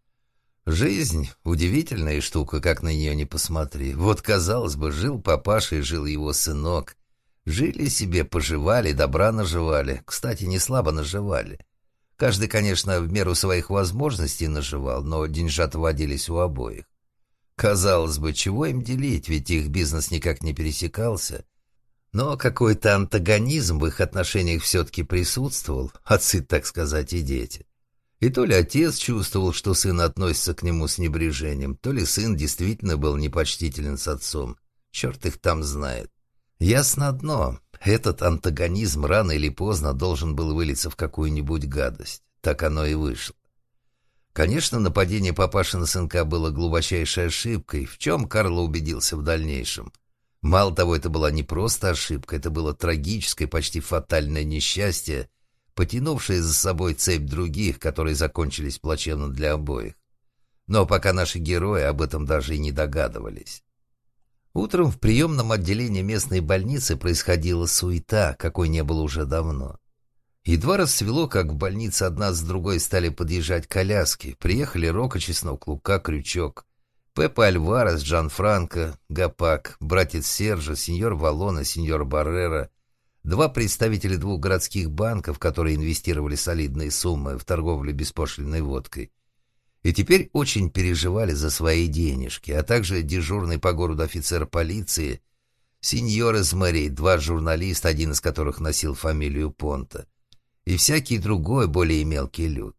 Speaker 1: Жизнь — удивительная штука, как на нее не посмотри. Вот, казалось бы, жил папаша и жил его сынок. Жили себе, поживали, добра наживали. Кстати, не слабо наживали. Каждый, конечно, в меру своих возможностей наживал, но деньжата водились у обоих. Казалось бы, чего им делить, ведь их бизнес никак не пересекался. Но какой-то антагонизм в их отношениях все-таки присутствовал, отцы, так сказать, и дети. И то ли отец чувствовал, что сын относится к нему с небрежением, то ли сын действительно был непочтителен с отцом. Черт их там знает. Ясно одно, этот антагонизм рано или поздно должен был вылиться в какую-нибудь гадость. Так оно и вышло. Конечно, нападение папаши на сынка было глубочайшей ошибкой, в чем Карло убедился в дальнейшем. Мало того, это была не просто ошибка, это было трагическое, почти фатальное несчастье, потянувшие за собой цепь других, которые закончились плачевно для обоих. Но пока наши герои об этом даже и не догадывались. Утром в приемном отделении местной больницы происходила суета, какой не было уже давно. Едва рассвело, как в больнице одна с другой стали подъезжать коляски. Приехали Рока, Чеснок, Лука, Крючок, Пеппа Альварес, Джан Франко, Гапак, братец Сержа, сеньор Валона, сеньор Баррера, 2 представителя 2 городских банков, которые инвестировали солидные суммы в торговлю беспошлинной водкой, и теперь очень переживали за свои денежки, а также дежурный по городу офицер полиции, сеньор из мэрии, 2 журналиста, один из которых носил фамилию Понта, и всякий другой более мелкий люд.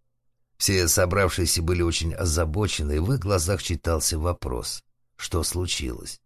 Speaker 1: Все собравшиеся были очень озабочены, и в их глазах читался вопрос: что случилось?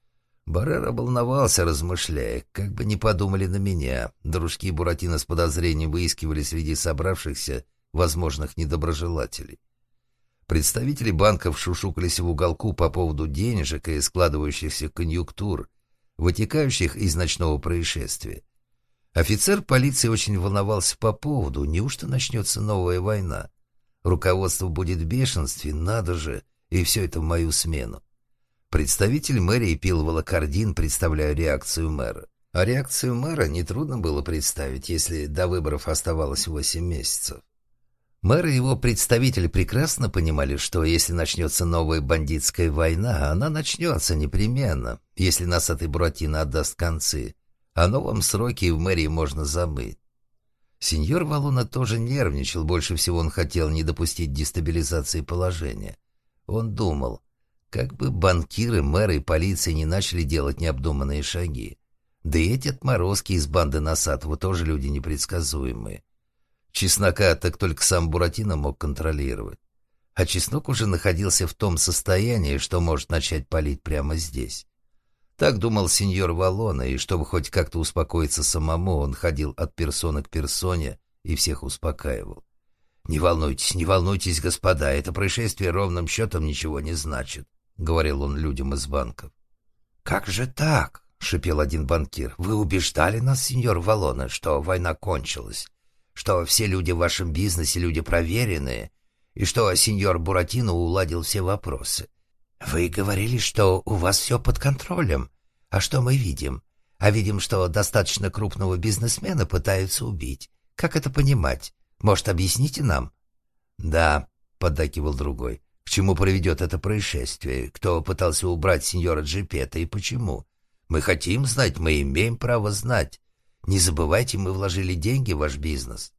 Speaker 1: Баррера волновался, размышляя, как бы не подумали на меня. Дружки Буратино с подозрением выискивали среди собравшихся возможных недоброжелателей. Представители банков шушукались в уголку по поводу денежек и складывающихся конъюнктур, вытекающих из ночного происшествия. Офицер полиции очень волновался по поводу: неужто начнется новая война? Руководство будет в бешенстве, надо же, и все это в мою смену. Представитель мэрии пил волокордин, представляя реакцию мэра. А реакцию мэра нетрудно было представить, если до выборов оставалось 8 месяцев. Мэр и его представители прекрасно понимали, что если начнется новая бандитская война, она начнется непременно, если носатый Буратино отдаст концы. О новом сроке в мэрии можно забыть. Сеньор Валлона тоже нервничал, больше всего он хотел не допустить дестабилизации положения. Он думал, как бы банкиры, мэры и полиция не начали делать необдуманные шаги. Да и эти отморозки из банды Носатого тоже люди непредсказуемые. Чеснока так только сам Буратино мог контролировать. А Чеснок уже находился в том состоянии, что может начать палить прямо здесь. Так думал сеньор Валлона, и чтобы хоть как-то успокоиться самому, он ходил от персоны к персоне и всех успокаивал. не волнуйтесь, господа, это происшествие ровным счетом ничего не значит», — говорил он людям из банков. «Как же так?» — шипел один банкир. «Вы убеждали нас, сеньор Валлона, что война кончилась, что все люди в вашем бизнесе люди проверенные, и что сеньор Буратино уладил все вопросы. Вы говорили, что у вас все под контролем. А что мы видим? А видим, что достаточно крупного бизнесмена пытаются убить. Как это понимать? Может, объясните нам?» «Да», — поддакивал другой. «К чему приведет это происшествие? Кто пытался убрать сеньора Джипета и почему? Мы хотим знать, мы имеем право знать. Не забывайте, мы вложили деньги в ваш бизнес».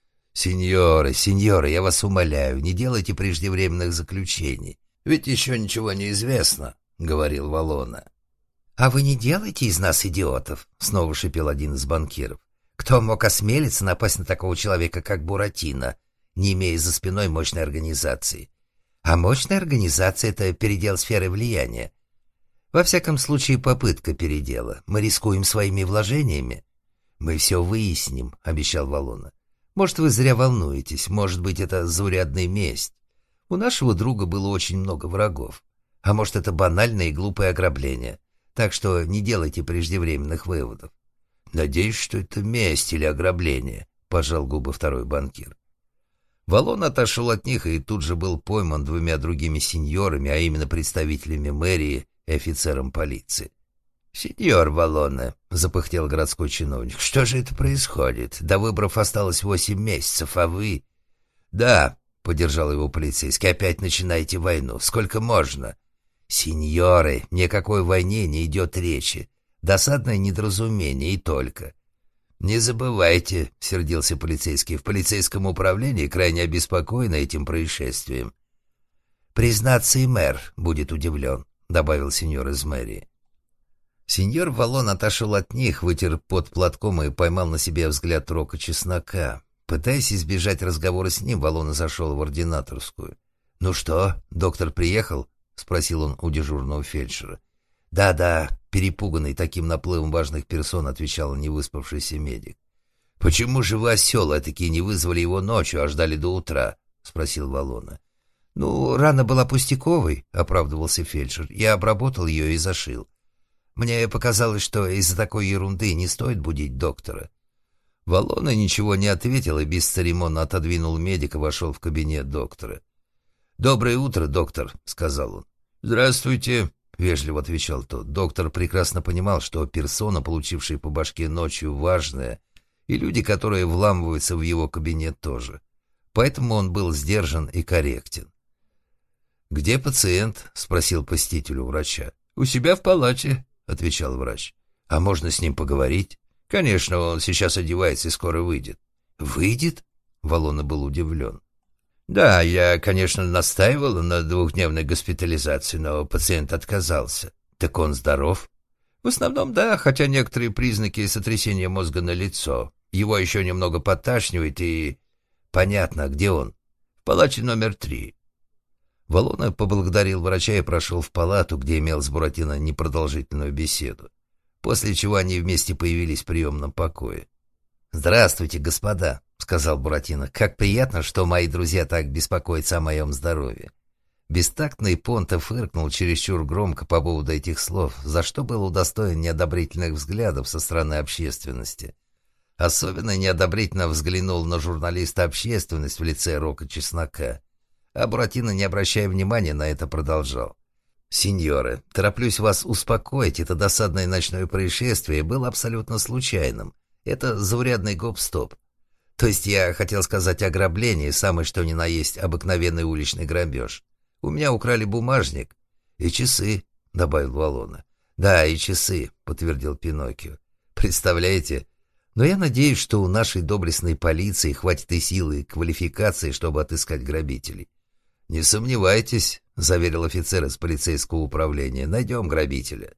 Speaker 1: «Сеньоры, я вас умоляю, не делайте преждевременных заключений. Ведь еще ничего не известно», — говорил Валлона. «А вы не делайте из нас идиотов», — снова шипел один из банкиров. «Кто мог осмелиться напасть на такого человека, как Буратино, не имея за спиной мощной организации? А мощная организация — это передел сферы влияния. Во всяком случае, попытка передела. Мы рискуем своими вложениями». «Мы все выясним», — обещал Валлона. «Может, вы зря волнуетесь, может быть, это заурядная месть. У нашего друга было очень много врагов. А может, это банальное и глупое ограбление. Так что не делайте преждевременных выводов». «Надеюсь, что это месть или ограбление», — пожал губы второй банкир. Валлона отошел от них и тут же был пойман 2 другими сеньорами, а именно представителями мэрии и офицером полиции. «Сеньор Валлона», — запыхтел городской чиновник, — «что же это происходит? До выборов осталось 8 месяцев, а вы...» «Да», — поддержал его полицейский, — «опять начинаете войну. Сколько можно?» «Сеньоры, ни о какой войне не идет речи. Досадное недоразумение и только». «Не забывайте», — сердился полицейский, — «в полицейском управлении крайне обеспокоены этим происшествием». «Признаться, и мэр будет удивлен», — добавил сеньор из мэрии. Сеньор Валлон отошел от них, вытер пот платком и поймал на себе взгляд Рока Чеснока. Пытаясь избежать разговора с ним, Валлона зашел в ординаторскую. «Ну что, доктор приехал?» — спросил он у дежурного фельдшера. «Да, перепуганный таким наплывом важных персон», — отвечал невыспавшийся медик. «Почему же вы, осел, этакие, не вызвали его ночью, а ждали до утра?» — спросил Валлона. «Ну, рана была пустяковой», — оправдывался фельдшер. «Я обработал ее и зашил. Мне показалось, что из-за такой ерунды не стоит будить доктора». Валлона ничего не ответил и бесцеремонно отодвинул медика, вошел в кабинет доктора. «Доброе утро, доктор», — сказал он. «Здравствуйте», — вежливо отвечал тот. Доктор прекрасно понимал, что персона, получившая по башке ночью, важная, и люди, которые вламываются в его кабинет, тоже. Поэтому он был сдержан и корректен. «Где пациент?» — спросил посетитель у врача. «У себя в палате», — отвечал врач. «А можно с ним поговорить?»
Speaker 2: Конечно, он сейчас одевается и скоро выйдет.
Speaker 1: Выйдет? Валона был удивлен.
Speaker 2: Да, я, конечно, настаивал на 2-дневной госпитализации, но пациент отказался.
Speaker 1: Так он здоров?
Speaker 2: В основном, да, хотя некоторые признаки сотрясения мозга налицо. Его еще немного подташнивает и...
Speaker 1: Понятно, где он?
Speaker 2: В палате номер 3.
Speaker 1: Валона поблагодарил врача и прошел в палату, где имел с Буратино непродолжительную беседу, после чего они вместе появились в приемном покое. «Здравствуйте, господа», — сказал Буратино. «Как приятно, что мои друзья так беспокоятся о моем здоровье». Бестактный Понто фыркнул чересчур громко по поводу этих слов, за что был удостоен неодобрительных взглядов со стороны общественности. Особенно неодобрительно взглянул на журналиста общественность в лице Рока Чеснока. А Буратино, не обращая внимания на это, продолжал. «Сеньоры, тороплюсь вас успокоить, это досадное ночное происшествие было абсолютно случайным. Это заурядный гоп-стоп. То есть я хотел сказать ограбление, самое что ни на есть обыкновенный уличный грабеж. У меня украли бумажник и часы», — добавил Валона. «Да, и часы», — подтвердил Пиноккио. «Представляете? Но я надеюсь, что у нашей доблестной полиции хватит и силы, и квалификации, чтобы отыскать грабителей». «Не сомневайтесь», — заверил офицер из полицейского управления. «Найдем грабителя».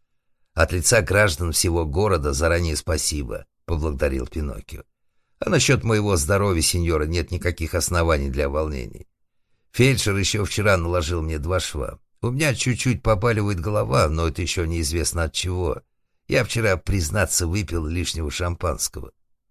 Speaker 1: «От лица граждан всего города заранее спасибо», — поблагодарил Пиноккио. «А насчет моего здоровья, сеньора, нет никаких оснований для волнений. Фельдшер еще вчера наложил мне 2 шва. У меня чуть-чуть побаливает голова, но это еще неизвестно от чего. Я вчера, признаться, выпил лишнего шампанского».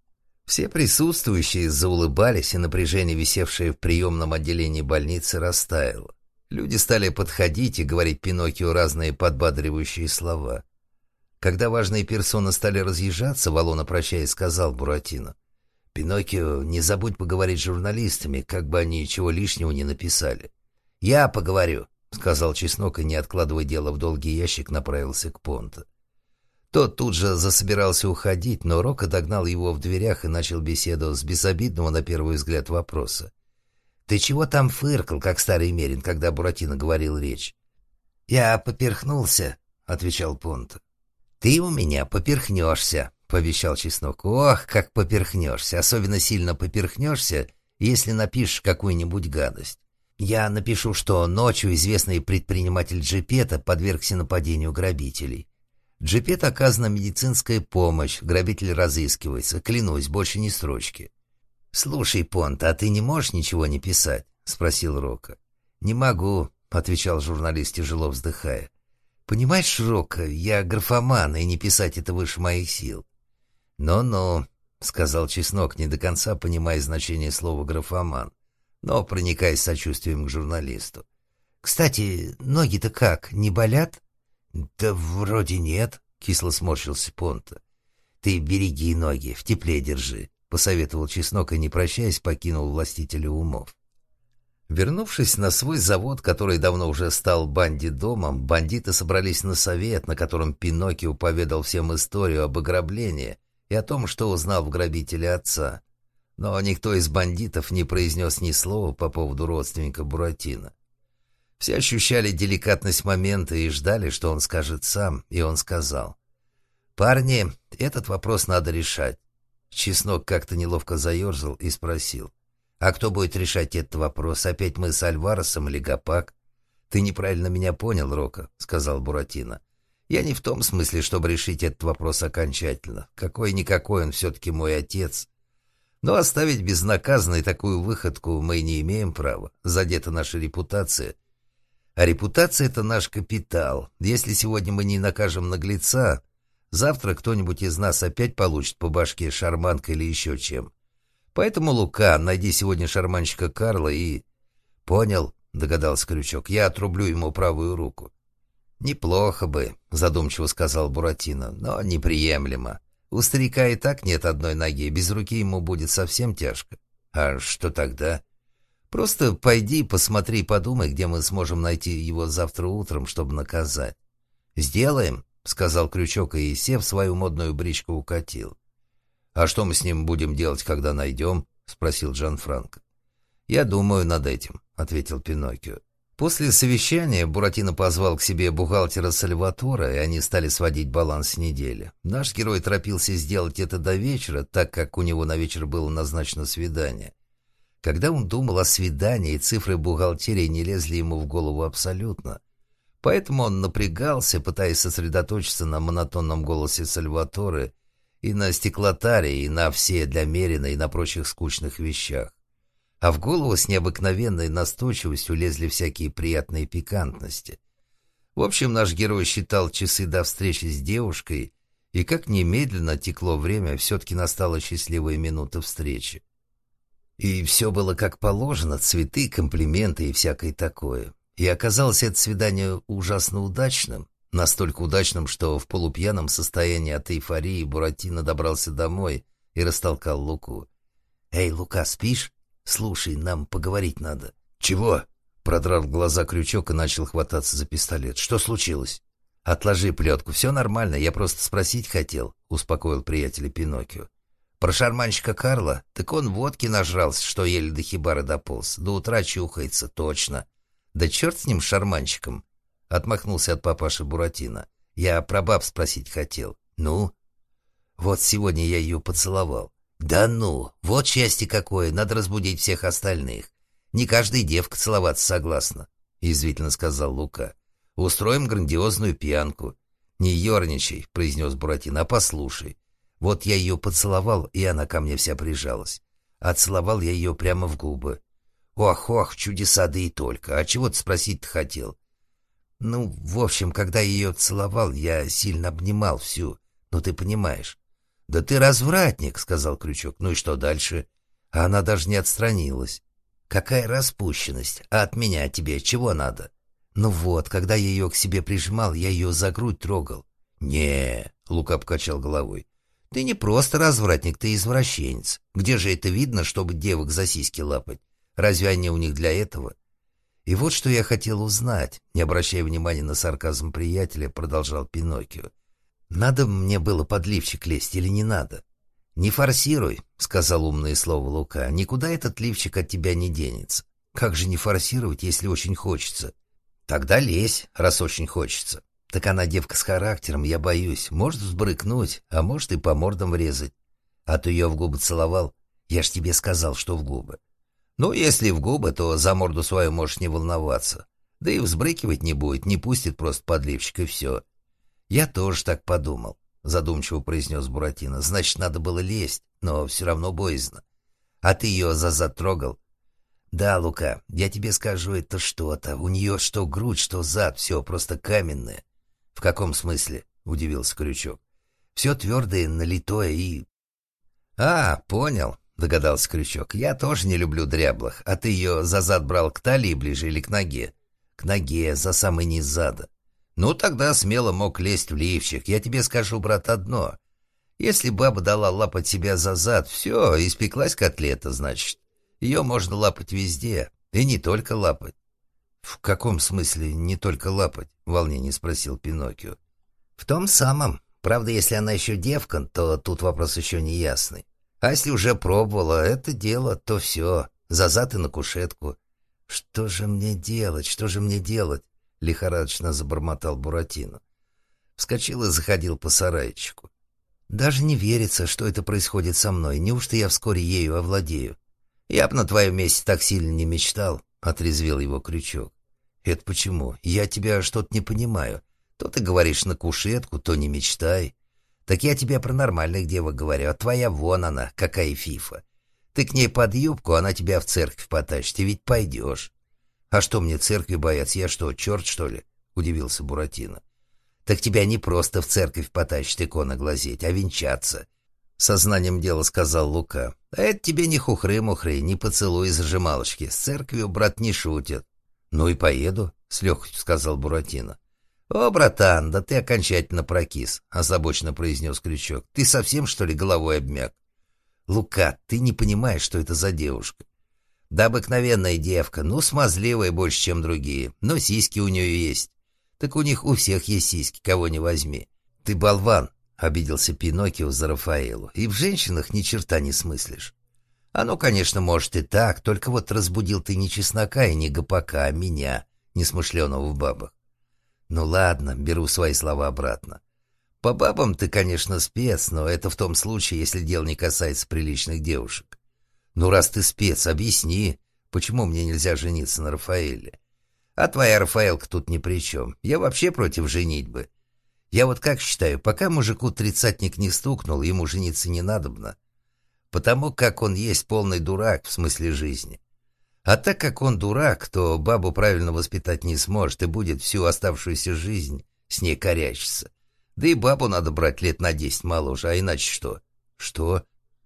Speaker 1: Все присутствующие заулыбались, и напряжение, висевшее в приемном отделении больницы, растаяло. Люди стали подходить и говорить Пиноккио разные подбадривающие слова. Когда важные персоны стали разъезжаться, Валона, прощаясь, сказал Буратино: «Пиноккио, не забудь поговорить с журналистами, как бы они ничего лишнего не написали». «Я поговорю», — сказал Чеснок и, не откладывая дело в долгий ящик, направился к Понто. Тот тут же засобирался уходить, но Рока догнал его в дверях и начал беседу с безобидного на первый взгляд вопроса. «Ты чего там фыркал, как старый мерин, когда Буратино говорил речь?» «Я поперхнулся», — отвечал Понто. «Ты у меня поперхнешься», — пообещал Чеснок. «Ох, как поперхнешься! Особенно сильно поперхнешься, если напишешь какую-нибудь гадость. Я напишу, что ночью известный предприниматель Джепетто подвергся нападению грабителей. Джепетто оказана медицинская помощь, грабитель разыскивается. Клянусь, больше ни строчки». «Слушай, Понто, а ты не можешь ничего не писать?» — спросил Рока. «Не могу», — отвечал журналист, тяжело вздыхая. «Понимаешь, Рока, я графоман, и не писать это выше моих сил». «Ну-ну», — сказал Чеснок, не до конца понимая значение слова «графоман», но проникаясь сочувствием к журналисту. «Кстати, ноги-то как, не болят?» «Да вроде нет», — кисло сморщился Понто. «Ты береги ноги, в тепле держи», — посоветовал Чеснок и, не прощаясь, покинул властителя умов. Вернувшись на свой завод, который давно уже стал бандит-домом, бандиты собрались на совет, на котором Пиноккио поведал всем историю об ограблении и о том, что узнал в грабителе отца. Но никто из бандитов не произнес ни слова по поводу родственника Буратино. Все ощущали деликатность момента и ждали, что он скажет сам, и он сказал: «Парни, этот вопрос надо решать». Чеснок как-то неловко заерзал и спросил: «А кто будет решать этот вопрос? Опять мы с Альваресом или Гапак?» «Ты неправильно меня понял, Рока», — сказал Буратино. «Я не в том смысле, чтобы решить этот вопрос окончательно. Какой-никакой он все-таки мой отец. Но оставить безнаказанной такую выходку мы не имеем права. Задета наша репутация. А репутация — это наш капитал. Если сегодня мы не накажем наглеца, завтра кто-нибудь из нас опять получит по башке шарманкой или еще чем. Поэтому, Лука, найди сегодня шарманщика Карла и...» «Понял», — догадался Крючок, — «я отрублю ему правую руку». «Неплохо бы», — задумчиво сказал Буратино, — «но неприемлемо. У старика и так нет одной ноги, без руки ему будет совсем тяжко». «А что тогда?» «Просто пойди, посмотри, подумай, где мы сможем найти его завтра утром, чтобы наказать». «Сделаем», — сказал Крючок и, сев в свою модную бричку, укатил. «А что мы с ним будем делать, когда найдем?» — спросил Джанфранко. «Я думаю над этим», — ответил Пиноккио. После совещания Буратино позвал к себе бухгалтера Сальватора, и они стали сводить баланс недели. Наш герой торопился сделать это до вечера, так как у него на вечер было назначено свидание. Когда он думал о свидании, цифры бухгалтерии не лезли ему в голову абсолютно. Поэтому он напрягался, пытаясь сосредоточиться на монотонном голосе Сальваторе и на стеклотаре, и на все для Мерина, и на прочих скучных вещах. А в голову с необыкновенной настойчивостью лезли всякие приятные пикантности. В общем, наш герой считал часы до встречи с девушкой, и как немедленно текло время, все-таки настала счастливая минута встречи. И все было как положено, цветы, комплименты и всякое такое. И оказалось это свидание ужасно удачным, настолько удачным, что в полупьяном состоянии от эйфории Буратино добрался домой и растолкал Луку. «Эй, Лука, спишь? Слушай, нам поговорить надо». «Чего?» — продрал глаза Крючок и начал хвататься за пистолет. «Что случилось?» «Отложи плетку, все нормально, я просто спросить хотел», — успокоил приятеля Пиноккио. «Про шарманщика Карла? Так он водки нажрался, что еле до хибары дополз. До утра чухается, точно». «Да черт с ним, шарманщиком!» — отмахнулся от папаши Буратино. «Я про баб спросить хотел». «Ну?» «Вот сегодня я ее поцеловал». «Да ну! Вот счастье какое! Надо разбудить всех остальных. Не каждая девка целоваться согласна», — язвительно сказал Лука. «Устроим грандиозную пьянку». «Не ерничай», — произнес Буратино, — «а послушай. Вот я ее поцеловал, и она ко мне вся прижалась. А целовал я ее прямо в губы. Ох, чудеса, да и только. А чего ты спросить-то хотел?» «Ну, в общем, когда я ее целовал, я сильно обнимал всю. Ну, ты понимаешь». «Да ты развратник», — сказал Крючок. «Ну и что дальше?» А она даже не отстранилась. «Какая распущенность! А от меня тебе чего надо?» «Ну вот, когда я ее к себе прижимал, я ее за грудь трогал». «Не», — Лука покачал головой. «Ты не просто развратник, ты извращенец. Где же это видно, чтобы девок за сиськи лапать? Разве они у них для этого?» «И вот что я хотел узнать», — не обращая внимания на сарказм приятеля, продолжал Пиноккио. «Надо мне было под лифчик лезть или не надо?» «Не форсируй», — сказал умное слово Лука. «Никуда этот лифчик от тебя не денется». «Как же не форсировать, если очень хочется?» «Тогда лезь, раз очень хочется». «Так она девка с характером, я боюсь. Может взбрыкнуть, а может и по мордам врезать. А ты ее в губы целовал? Я ж тебе сказал, что в губы». «Ну, если в губы, то за морду свою можешь не волноваться. Да и взбрыкивать не будет, не пустит просто под лифчик, и все». «Я тоже так подумал», — задумчиво произнес Буратино. «Значит, надо было лезть, но все равно боязно. А ты ее за зад трогал?» «Да, Лука, я тебе скажу, это что-то. У нее что грудь, что зад, все просто каменное». «В каком смысле?» — удивился Крючок. «Все твердое, налитое и...» «А, понял», — догадался Крючок. «Я тоже не люблю дряблых. А ты ее за зад брал к талии ближе или к ноге?» «К ноге, за самый низ зада». «Ну, тогда смело мог лезть в лифчик. Я тебе скажу, брат, одно. Если баба дала лапать себя за зад, все, испеклась котлета, значит. Ее можно лапать везде, и не только лапать». «В каком смысле не только лапать?» — в волнении спросил Пиноккио. «В том самом. Правда, если она еще девка, то тут вопрос еще не ясный. А если уже пробовала это дело, то все, за зад и на кушетку». «Что же мне делать, что же мне делать?» — лихорадочно забормотал Буратино. Вскочил и заходил по сарайчику. «Даже не верится, что это происходит со мной. Неужто я вскоре ею овладею?» «Я б на твоем месте так сильно не мечтал», — отрезвил его Крючок. «Это почему? Я тебя что-то не понимаю. То ты говоришь на кушетку, то не мечтай. Так я тебе про нормальных девок говорю, а твоя вон она, какая фифа. Ты к ней под юбку, она тебя в церковь потащит, и ведь пойдешь». «А что мне церкви бояться? Я что, черт, что ли?» — удивился Буратино. «Так тебя не просто в церковь потащит икона глазеть, а венчаться», — сознанием дела сказал Лука. «А это тебе не хухры-мухры, не поцелуй зажималочки. С церковью, брат, не шутят». «Ну и поеду», — с легкостью сказал Буратино. «О, братан, да ты окончательно прокис», — озабоченно произнес Крючок. «Ты совсем, что ли, головой обмяк?» «Лука, ты не понимаешь, что это за девушка». «Да обыкновенная девка, ну, смазливая больше, чем другие, но сиськи у нее есть. Так у них у всех есть сиськи, кого не возьми». «Ты болван», — обиделся Пиноккио за Рафаэлу, — «и в женщинах ни черта не смыслишь». «Оно, конечно, может и так, только вот разбудил ты не чеснока и не гопака, а меня. несмышленого в бабах. Ну ладно, беру свои слова обратно. По бабам ты, конечно, спец, но это в том случае, если дело не касается приличных девушек. Ну раз ты спец, объясни, почему мне нельзя жениться на Рафаэле? А твоя Рафаэлка тут ни при чем. Я вообще против женитьбы. Я вот как считаю, пока мужику тридцатник не стукнул, ему жениться не надобно. Потому как он есть полный дурак в смысле жизни. А так как он дурак, то бабу правильно воспитать не сможет и будет всю оставшуюся жизнь с ней корячиться. Да и бабу надо брать лет на 10 моложе, а иначе что? Что?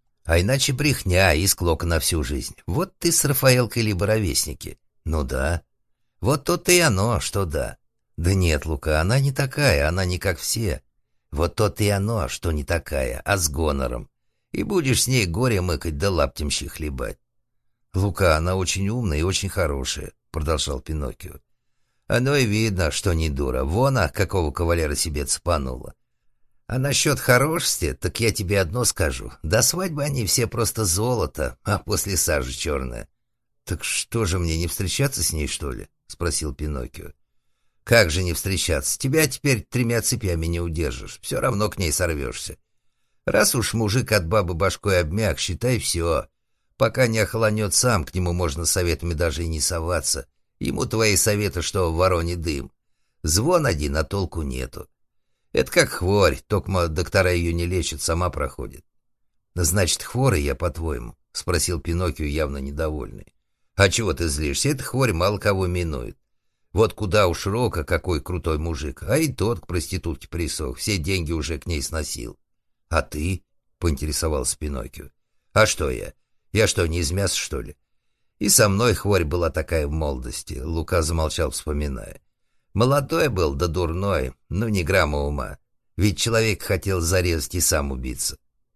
Speaker 1: А иначе брехня и склока на всю жизнь. Вот ты с Рафаэлкой либо ровесники. Ну да. Вот то-то и оно, что да. Да нет, Лука, она не такая, она не как все. Вот то-то и оно, что не такая, а с гонором. И будешь с ней горе мыкать да лаптемщи хлебать. Лука, она очень умная и очень хорошая, продолжал Пиноккио. Оно и видно, что не дура. Вон, какого кавалера себе цепанула. А насчет хорошести, так я тебе одно скажу. До свадьбы они все просто золото, а после сажа черная. Так что же мне, не встречаться с ней, что ли? Спросил Пиноккио. Как же не встречаться? Тебя теперь 3 цепями не удержишь. Все равно к ней сорвешься. Раз уж мужик от бабы башкой обмяк, считай все. Пока не охолонет сам, к нему можно советами даже и не соваться. Ему твои советы, что в вороне дым. Звон один, а толку нету. Это как хворь, только доктора ее не лечат, сама проходит. Значит, хворый я, по-твоему? Спросил Пиноккио, явно недовольный. А чего ты злишься? Эта хворь мало кого минует. Вот куда уж Рока, какой крутой мужик, а и тот к проститутке присох, все деньги уже к ней сносил. А ты? Поинтересовался Пиноккио. А что я? Я что, не из мяса, что ли? И со мной хворь была такая в молодости. Лука замолчал, вспоминая. Молодой был, да дурной, ну ни грамма ума. Ведь человек хотел зарезать и сам убиться.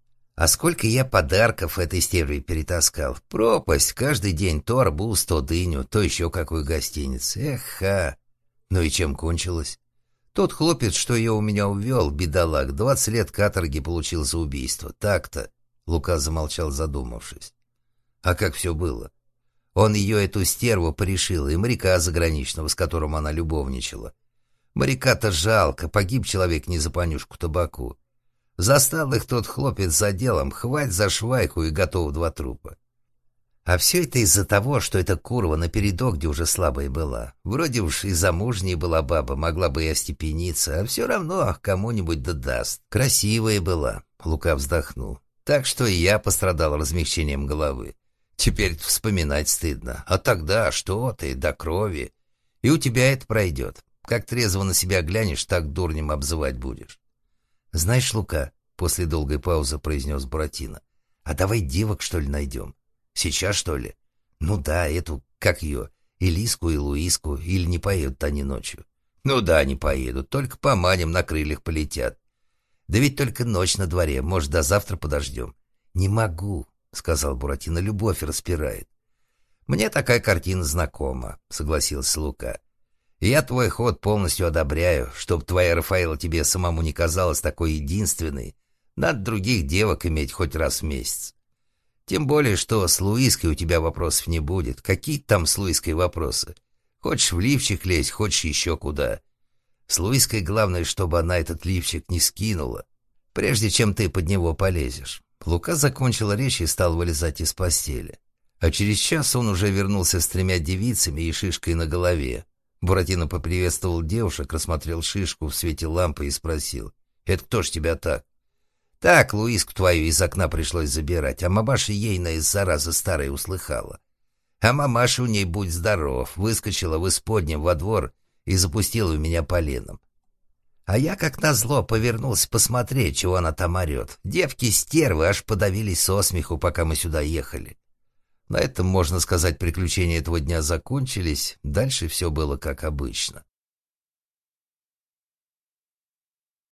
Speaker 1: А сколько я подарков этой стерве перетаскал. Пропасть, каждый день то арбуз, то дыню, то еще какую гостиницу. Эх-ха! Ну и чем кончилось? Тот хлопец, что ее у меня увел, бедолаг, 20 лет каторги получил за убийство. Так-то. Лука замолчал, задумавшись. А как все было? Он ее, эту стерву, порешил, и моряка заграничного, с которым она любовничала. Моряка-то жалко, погиб человек не за понюшку табаку. Застал их тот хлопец за делом, хвать за швайку и готов 2 трупа. А все это из-за того, что эта курва напередок, где уже слабая была. Вроде уж и замужней была баба, могла бы и остепениться, а все равно кому-нибудь да даст. Красивая была, Лука вздохнул. Так что и я пострадал размягчением головы. Теперь вспоминать стыдно. А тогда что ты, до крови. И у тебя это пройдет. Как трезво на себя глянешь, так дурнем обзывать будешь. Знаешь, Лука, после долгой паузы произнес Буратино, а давай девок, что ли, найдем? Сейчас, что ли? Ну да, эту, как ее, Элиску и Луиску, или не поедут они ночью? Ну да, не поедут, только поманим, на крыльях полетят. Да ведь только ночь на дворе, может, до завтра подождем. Не могу, сказал Буратино, любовь распирает. Мне такая картина знакома, согласился Лука. Я твой ход полностью одобряю, чтоб твоя Рафаэла тебе самому не казалась такой единственной. Надо других девок иметь хоть раз в месяц. Тем более, что с Луиской у тебя вопросов не будет. Какие там с Луиской вопросы? Хочешь в лифчик лезть, хочешь еще куда. С Луиской главное, чтобы она этот лифчик не скинула, прежде чем ты под него полезешь. Лука закончил речь и стал вылезать из постели. А через час он уже вернулся с 3 девицами и шишкой на голове. Буратино поприветствовал девушек, рассмотрел шишку в свете лампы и спросил: «Это кто ж тебя так?» «Так, Луиску твою из окна пришлось забирать, а мамаша ейная зараза старая услыхала. А мамаша у ней, будь здоров, выскочила в исподнем во двор и запустила в меня поленом. А я, как назло, повернулся посмотреть, чего она там орет. Девки-стервы аж подавились со смеху, пока мы сюда ехали». На этом, можно сказать, приключения этого дня закончились. Дальше все было как обычно.